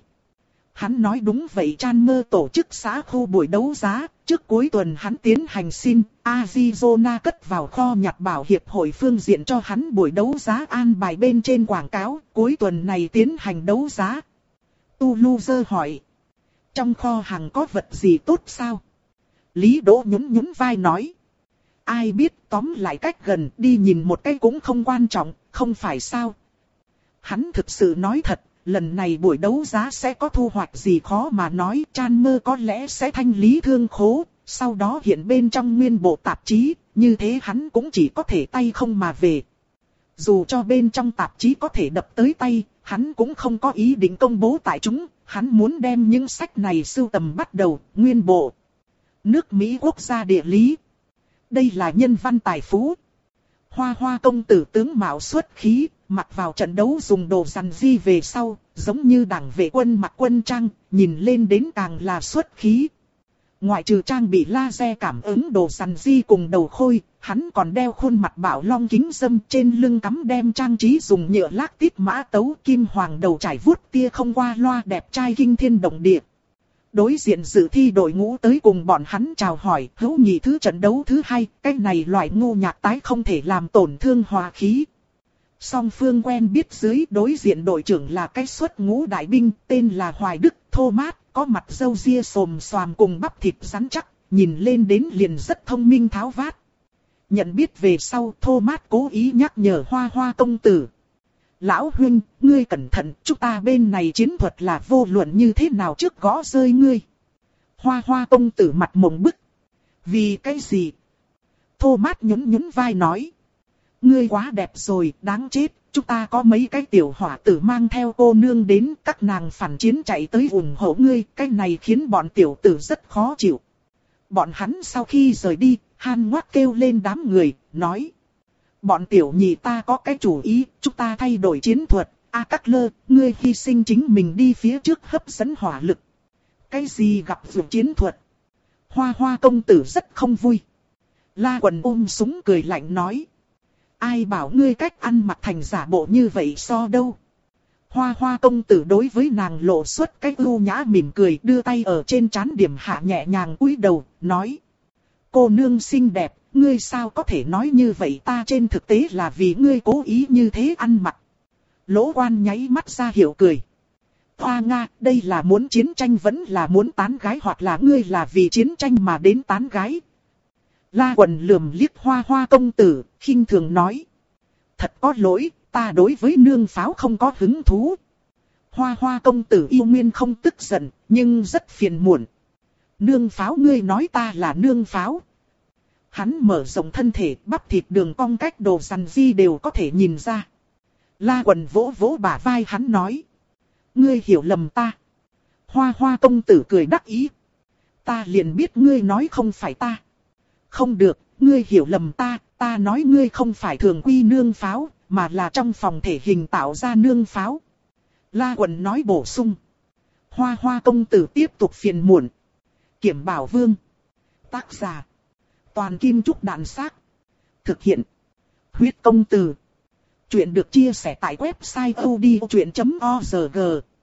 Hắn nói đúng vậy, Chalmers tổ chức xã khu buổi đấu giá, trước cuối tuần hắn tiến hành xin, Arizona cất vào kho nhặt bảo hiệp hội phương diện cho hắn buổi đấu giá an bài bên trên quảng cáo, cuối tuần này tiến hành đấu giá. Tu Loser hỏi, trong kho hàng có vật gì tốt sao? Lý Đỗ nhún nhún vai nói. Ai biết tóm lại cách gần đi nhìn một cái cũng không quan trọng, không phải sao? Hắn thực sự nói thật, lần này buổi đấu giá sẽ có thu hoạch gì khó mà nói. Chan Mơ có lẽ sẽ thanh lý thương khố, sau đó hiện bên trong nguyên bộ tạp chí, như thế hắn cũng chỉ có thể tay không mà về. Dù cho bên trong tạp chí có thể đập tới tay, hắn cũng không có ý định công bố tại chúng, hắn muốn đem những sách này sưu tầm bắt đầu, nguyên bộ. Nước Mỹ quốc gia địa lý. Đây là nhân văn tài phú. Hoa Hoa công tử tướng mạo xuất khí, mặc vào trận đấu dùng đồ rằn di về sau, giống như đảng vệ quân mặc quân trang, nhìn lên đến càng là xuất khí. Ngoại trừ trang bị laser cảm ứng đồ rằn di cùng đầu khôi, hắn còn đeo khuôn mặt bảo long kính dâm, trên lưng cắm đem trang trí dùng nhựa lác tít mã tấu kim hoàng đầu trải vuốt tia không qua loa đẹp trai kinh thiên động địa. Đối diện dự thi đội ngũ tới cùng bọn hắn chào hỏi, hữu nhị thứ trận đấu thứ hai, cái này loại ngu nhạc tái không thể làm tổn thương hòa khí. Song phương quen biết dưới, đối diện đội trưởng là cái xuất ngũ đại binh, tên là Hoài Đức, Thomas, có mặt râu ria xồm xoàm cùng bắp thịt rắn chắc, nhìn lên đến liền rất thông minh tháo vát. Nhận biết về sau, Thomas cố ý nhắc nhở Hoa Hoa công tử. Lão huynh, ngươi cẩn thận, chúng ta bên này chiến thuật là vô luận như thế nào trước gõ rơi ngươi. Hoa Hoa công tử mặt mộng bức. Vì cái gì? Thomas nhún nhún vai nói. Ngươi quá đẹp rồi, đáng chết, chúng ta có mấy cái tiểu hỏa tử mang theo cô nương đến, các nàng phản chiến chạy tới ủng hộ ngươi, cái này khiến bọn tiểu tử rất khó chịu. Bọn hắn sau khi rời đi, Han ngoác kêu lên đám người, nói. Bọn tiểu nhị ta có cái chủ ý, chúng ta thay đổi chiến thuật, A Cát Lơ, ngươi hy sinh chính mình đi phía trước hấp dẫn hỏa lực. Cái gì gặp dụng chiến thuật? Hoa Hoa công tử rất không vui. La Quần ôm súng cười lạnh nói. Ai bảo ngươi cách ăn mặc thành giả bộ như vậy so đâu. Hoa Hoa công tử đối với nàng lộ xuất cái ưu nhã mỉm cười, đưa tay ở trên trán điểm hạ nhẹ nhàng cúi đầu, nói. Cô nương xinh đẹp, ngươi sao có thể nói như vậy, ta trên thực tế là vì ngươi cố ý như thế ăn mặc. Lỗ Quan nháy mắt ra hiệu cười. Hoa Nga, đây là muốn chiến tranh vẫn là muốn tán gái, hoặc là ngươi là vì chiến tranh mà đến tán gái. La Quần lườm liếc Hoa Hoa công tử, khinh thường nói. Thật có lỗi, ta đối với nương pháo không có hứng thú. Hoa Hoa công tử yêu nguyên không tức giận, nhưng rất phiền muộn. Nương pháo, ngươi nói ta là nương pháo. Hắn mở rộng thân thể, bắp thịt đường cong cách đồ rằn di đều có thể nhìn ra. La Quần vỗ vỗ bả vai hắn nói. Ngươi hiểu lầm ta. Hoa Hoa công tử cười đắc ý. Ta liền biết ngươi nói không phải ta. Không được, ngươi hiểu lầm ta, ta nói ngươi không phải thường quy nương pháo, mà là trong phòng thể hình tạo ra nương pháo. La Quần nói bổ sung. Hoa Hoa công tử tiếp tục phiền muộn. Kiểm Bảo Vương. Tác giả. Toàn Kim Trúc Đạn Xác. Thực hiện. Huyết công từ. Chuyện được chia sẻ tại website odchuyện chấm org.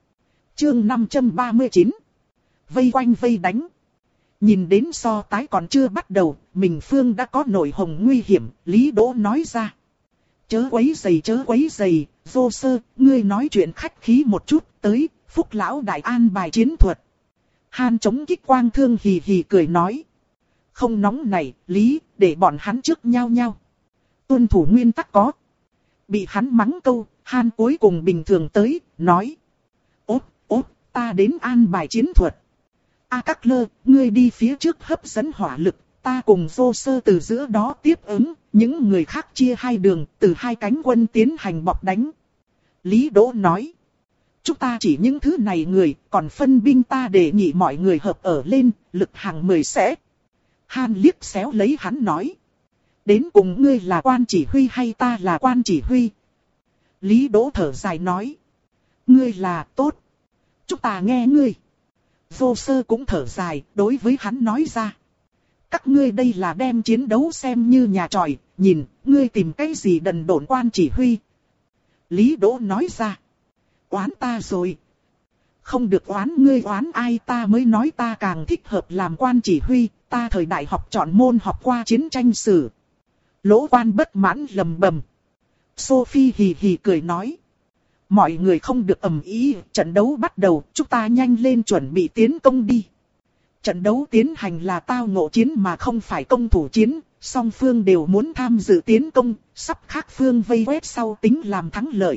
Chương năm trăm ba mươi chín. Vây quanh vây đánh. Nhìn đến so tái còn chưa bắt đầu, mình phương đã có nổi hồng nguy hiểm, Lý Đỗ nói ra. Chớ quấy giày chớ quấy giày, vô sơ, ngươi nói chuyện khách khí một chút, tới, Phúc Lão Đại an bài chiến thuật. Han chống kích quang thương hì hì cười nói. Không nóng này, Lý, để bọn hắn trước nhau nhau. Tuân thủ nguyên tắc có. Bị hắn mắng câu, Han cuối cùng bình thường tới, nói. Ốt, ốt, ta đến an bài chiến thuật. A Cát Lơ, ngươi đi phía trước hấp dẫn hỏa lực, ta cùng vô sơ từ giữa đó tiếp ứng, những người khác chia hai đường, từ hai cánh quân tiến hành bọc đánh. Lý Đỗ nói. Chúng ta chỉ những thứ này người, còn phân binh ta đề nghị mọi người hợp ở lên, lực hàng mười sẽ. Han liếc xéo lấy hắn nói. Đến cùng ngươi là quan chỉ huy hay ta là quan chỉ huy? Lý Đỗ thở dài nói. Ngươi là tốt. Chúng ta nghe ngươi. Vô sơ cũng thở dài, đối với hắn nói ra. Các ngươi đây là đem chiến đấu xem như nhà tròi, nhìn, ngươi tìm cái gì đần độn quan chỉ huy. Lý Đỗ nói ra. Oán ta rồi. Không được oán ngươi oán ai, ta mới nói ta càng thích hợp làm quan chỉ huy, ta thời đại học chọn môn học qua chiến tranh sử. Lỗ Quan bất mãn lầm bầm. Sophie hì hì cười nói. Mọi người không được ầm ĩ, trận đấu bắt đầu, chúng ta nhanh lên chuẩn bị tiến công đi. Trận đấu tiến hành là tao ngộ chiến mà không phải công thủ chiến, Song phương đều muốn tham dự tiến công, sắp khác phương vây quét sau tính làm thắng lợi.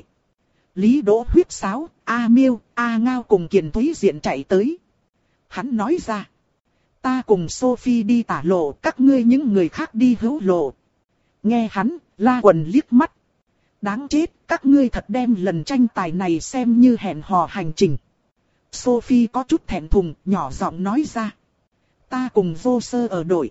Lý Đỗ huyết sáo, A Miêu, A Ngao cùng Kiền Thúy Diện chạy tới. Hắn nói ra. Ta cùng Sophie đi tả lộ, các ngươi những người khác đi hữu lộ. Nghe hắn, La Quần liếc mắt. Đáng chết, các ngươi thật đem lần tranh tài này xem như hẹn hò hành trình. Sophie có chút thẹn thùng, nhỏ giọng nói ra. Ta cùng vô sơ ở đội.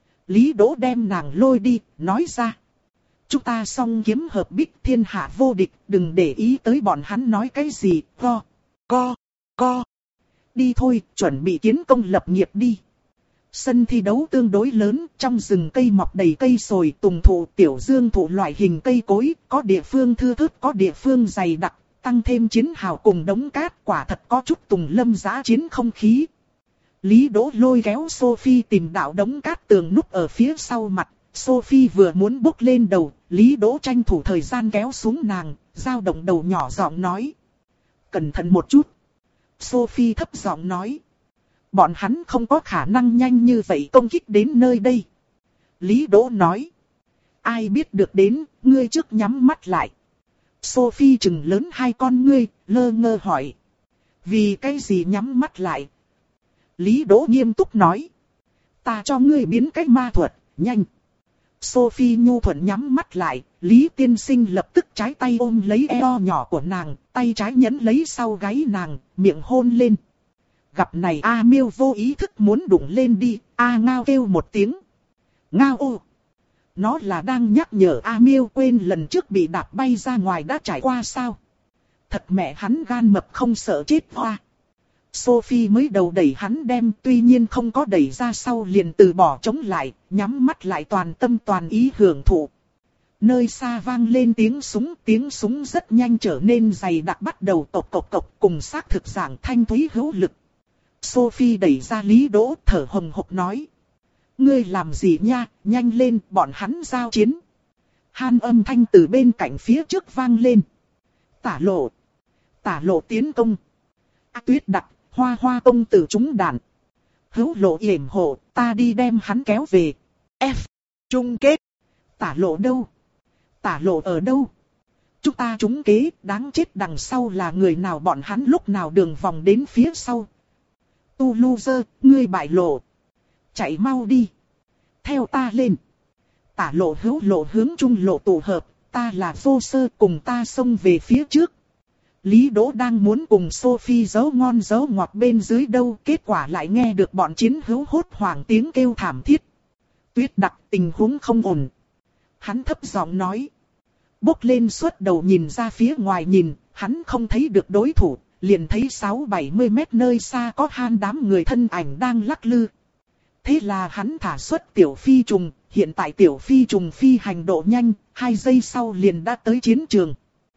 Lý Đỗ đem nàng lôi đi, nói ra. Chúng ta song kiếm hợp bích thiên hạ vô địch, đừng để ý tới bọn hắn nói cái gì, co, co, co. Đi thôi, chuẩn bị kiến công lập nghiệp đi. Sân thi đấu tương đối lớn, trong rừng cây mọc đầy cây sồi, tùng thụ, tiểu dương thụ loại hình cây cối, có địa phương thưa thớt, có địa phương dày đặc, tăng thêm chiến hào cùng đống cát, quả thật có chút tùng lâm giã chiến không khí. Lý Đỗ lôi kéo Sophie tìm đạo đống cát tường núp ở phía sau mặt, Sophie vừa muốn bốc lên đầu, Lý Đỗ tranh thủ thời gian kéo xuống nàng, dao động đầu nhỏ giọng nói. Cẩn thận một chút. Sophie thấp giọng nói. Bọn hắn không có khả năng nhanh như vậy công kích đến nơi đây. Lý Đỗ nói. Ai biết được đến, ngươi trước nhắm mắt lại. Sophie trừng lớn hai con ngươi, lơ ngơ hỏi. Vì cái gì nhắm mắt lại? Lý Đỗ nghiêm túc nói. Ta cho ngươi biến cái ma thuật, nhanh. Sophie nhu thuận nhắm mắt lại, Lý Tiên Sinh lập tức trái tay ôm lấy eo nhỏ của nàng, tay trái nhấn lấy sau gáy nàng, miệng hôn lên. Gặp này A Miêu vô ý thức muốn đụng lên đi, A Ngao kêu một tiếng. Ngao ô! Nó là đang nhắc nhở A Miêu quên lần trước bị đạp bay ra ngoài đã trải qua sao. Thật mẹ hắn gan mập không sợ chết hoa. Sophie mới đầu đẩy hắn đem, tuy nhiên không có đẩy ra sau liền từ bỏ chống lại, nhắm mắt lại toàn tâm toàn ý hưởng thụ. Nơi xa vang lên tiếng súng, tiếng súng rất nhanh trở nên dày đặc bắt đầu cộc cộc cộc cùng xác thực giảng thanh thúy hữu lực. Sophie đẩy ra Lý Đỗ thở hồng hộc nói. Ngươi làm gì nha, nhanh lên, bọn hắn giao chiến. Han âm thanh từ bên cạnh phía trước vang lên. Tả lộ. Tả lộ tiến công. A Tuyết đặc, Hoa Hoa công tử trúng đạn. Hữu lộ yểm hộ, ta đi đem hắn kéo về. F. Chung kết. Tả lộ đâu? Tả lộ ở đâu? Chúng ta trúng kế, đáng chết đằng sau là người nào bọn hắn lúc nào đường vòng đến phía sau. Tu loser, ngươi bại lộ. Chạy mau đi. Theo ta lên. Tả lộ hữu lộ hướng trung lộ tụ hợp, ta là vô sơ cùng ta xông về phía trước. Lý Đỗ đang muốn cùng Sophie giấu ngon giấu ngọt bên dưới đâu, kết quả lại nghe được bọn chiến hữu hốt hoảng tiếng kêu thảm thiết. Tuyết đặc, tình huống không ổn. Hắn thấp giọng nói. Bốc lên suốt đầu nhìn ra phía ngoài nhìn, hắn không thấy được đối thủ, liền thấy sáu bảy mươi mét nơi xa có han đám người thân ảnh đang lắc lư. Thế là hắn thả xuất tiểu phi trùng, hiện tại tiểu phi trùng phi hành độ nhanh, hai giây sau liền đã tới chiến trường.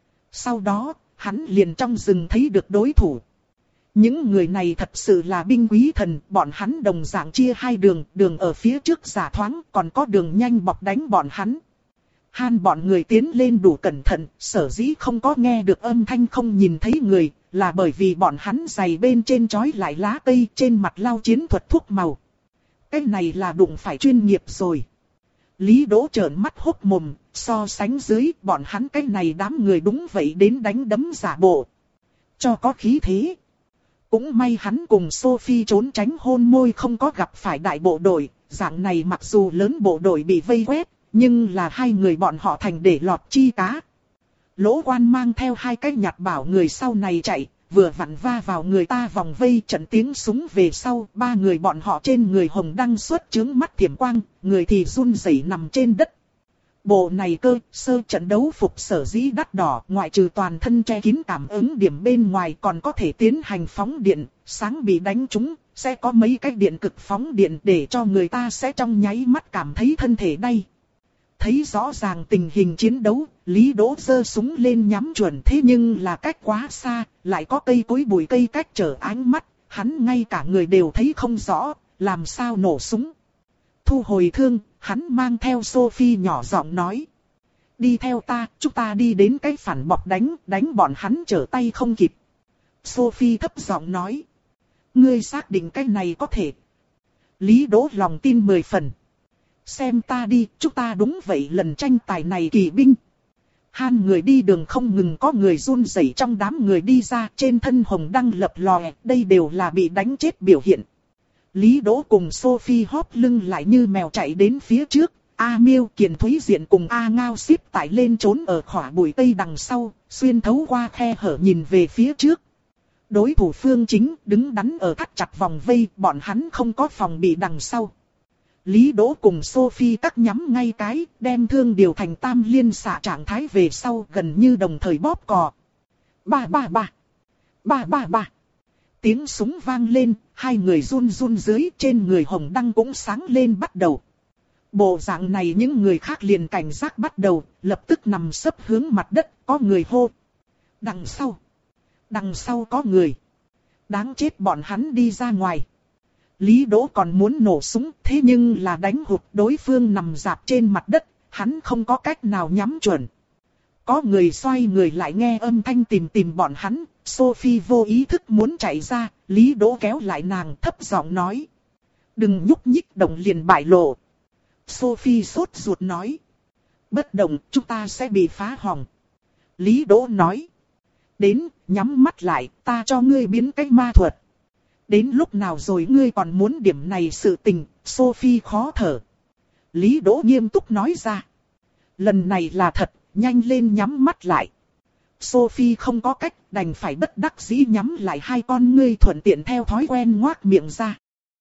Sau đó, hắn liền trong rừng thấy được đối thủ. Những người này thật sự là binh quý thần, bọn hắn đồng dạng chia hai đường, đường ở phía trước giả thoáng, còn có đường nhanh bọc đánh bọn hắn. Han bọn người tiến lên đủ cẩn thận, sở dĩ không có nghe được âm thanh không nhìn thấy người, là bởi vì bọn hắn giày bên trên trói lại lá cây trên mặt lau chiến thuật thuốc màu. Cái này là đụng phải chuyên nghiệp rồi. Lý Đỗ trợn mắt hốc mồm, so sánh dưới bọn hắn cái này đám người đúng vậy đến đánh đấm giả bộ. Cho có khí thế. Cũng may hắn cùng Sophie trốn tránh hôn môi không có gặp phải đại bộ đội, dạng này mặc dù lớn bộ đội bị vây quét, nhưng là hai người bọn họ thành để lọt chi cá. Lỗ Quan mang theo hai cái nhặt bảo người sau này chạy, vừa vặn va vào người ta vòng vây trận tiếng súng về sau, ba người bọn họ trên người hồng đăng xuất chướng mắt thiểm quang, người thì run rẩy nằm trên đất. Bộ này cơ sơ trận đấu phục sở dĩ đắt đỏ, ngoại trừ toàn thân che kín cảm ứng điểm bên ngoài còn có thể tiến hành phóng điện, sáng bị đánh trúng, sẽ có mấy cái điện cực phóng điện để cho người ta sẽ trong nháy mắt cảm thấy thân thể đay. Thấy rõ ràng tình hình chiến đấu, Lý Đỗ giơ súng lên nhắm chuẩn thế nhưng là cách quá xa, lại có cây cối bụi cây cách trở ánh mắt, hắn ngay cả người đều thấy không rõ, làm sao nổ súng. Thu hồi thương, hắn mang theo Sophie nhỏ giọng nói. Đi theo ta, chúng ta đi đến cái phản bọc đánh, đánh bọn hắn trở tay không kịp. Sophie thấp giọng nói. Ngươi xác định cái này có thể. Lý Đỗ lòng tin mười phần. Xem ta đi, chúng ta đúng vậy lần tranh tài này kỳ binh. Han người đi đường không ngừng có người run rẩy trong đám người đi ra, trên thân hồng đăng lập lòe, đây đều là bị đánh chết biểu hiện. Lý Đỗ cùng Sophie hóp lưng lại như mèo chạy đến phía trước, A Miêu, Kiền Thúy Diện cùng A Ngao xếp tại lên trốn ở khỏa bụi cây đằng sau, xuyên thấu qua khe hở nhìn về phía trước. Đối thủ Phương Chính đứng đắn ở thắt chặt vòng vây, bọn hắn không có phòng bị đằng sau. Lý Đỗ cùng Sophie cắt nhắm ngay cái, đem thương điều thành tam liên xạ trạng thái về sau, gần như đồng thời bóp cò. Ba ba ba. Ba ba ba. Tiếng súng vang lên, hai người run run dưới, trên người hồng đăng cũng sáng lên bắt đầu. Bộ dạng này những người khác liền cảnh giác bắt đầu, lập tức nằm sấp hướng mặt đất, có người hô. Đằng sau. Đằng sau có người. Đáng chết, bọn hắn đi ra ngoài. Lý Đỗ còn muốn nổ súng, thế nhưng là đánh hụt, đối phương nằm dạp trên mặt đất, hắn không có cách nào nhắm chuẩn. Có người xoay người lại nghe âm thanh tìm tìm bọn hắn, Sophie vô ý thức muốn chạy ra, Lý Đỗ kéo lại nàng thấp giọng nói. Đừng nhúc nhích, động liền bại lộ. Sophie sốt ruột nói. Bất động, chúng ta sẽ bị phá hỏng. Lý Đỗ nói. Đến, nhắm mắt lại, ta cho ngươi biến cái ma thuật. Đến lúc nào rồi ngươi còn muốn điểm này sự tình, Sophie khó thở. Lý Đỗ nghiêm túc nói ra. Lần này là thật, nhanh lên nhắm mắt lại. Sophie không có cách, đành phải bất đắc dĩ nhắm lại hai con ngươi, thuận tiện theo thói quen ngoác miệng ra.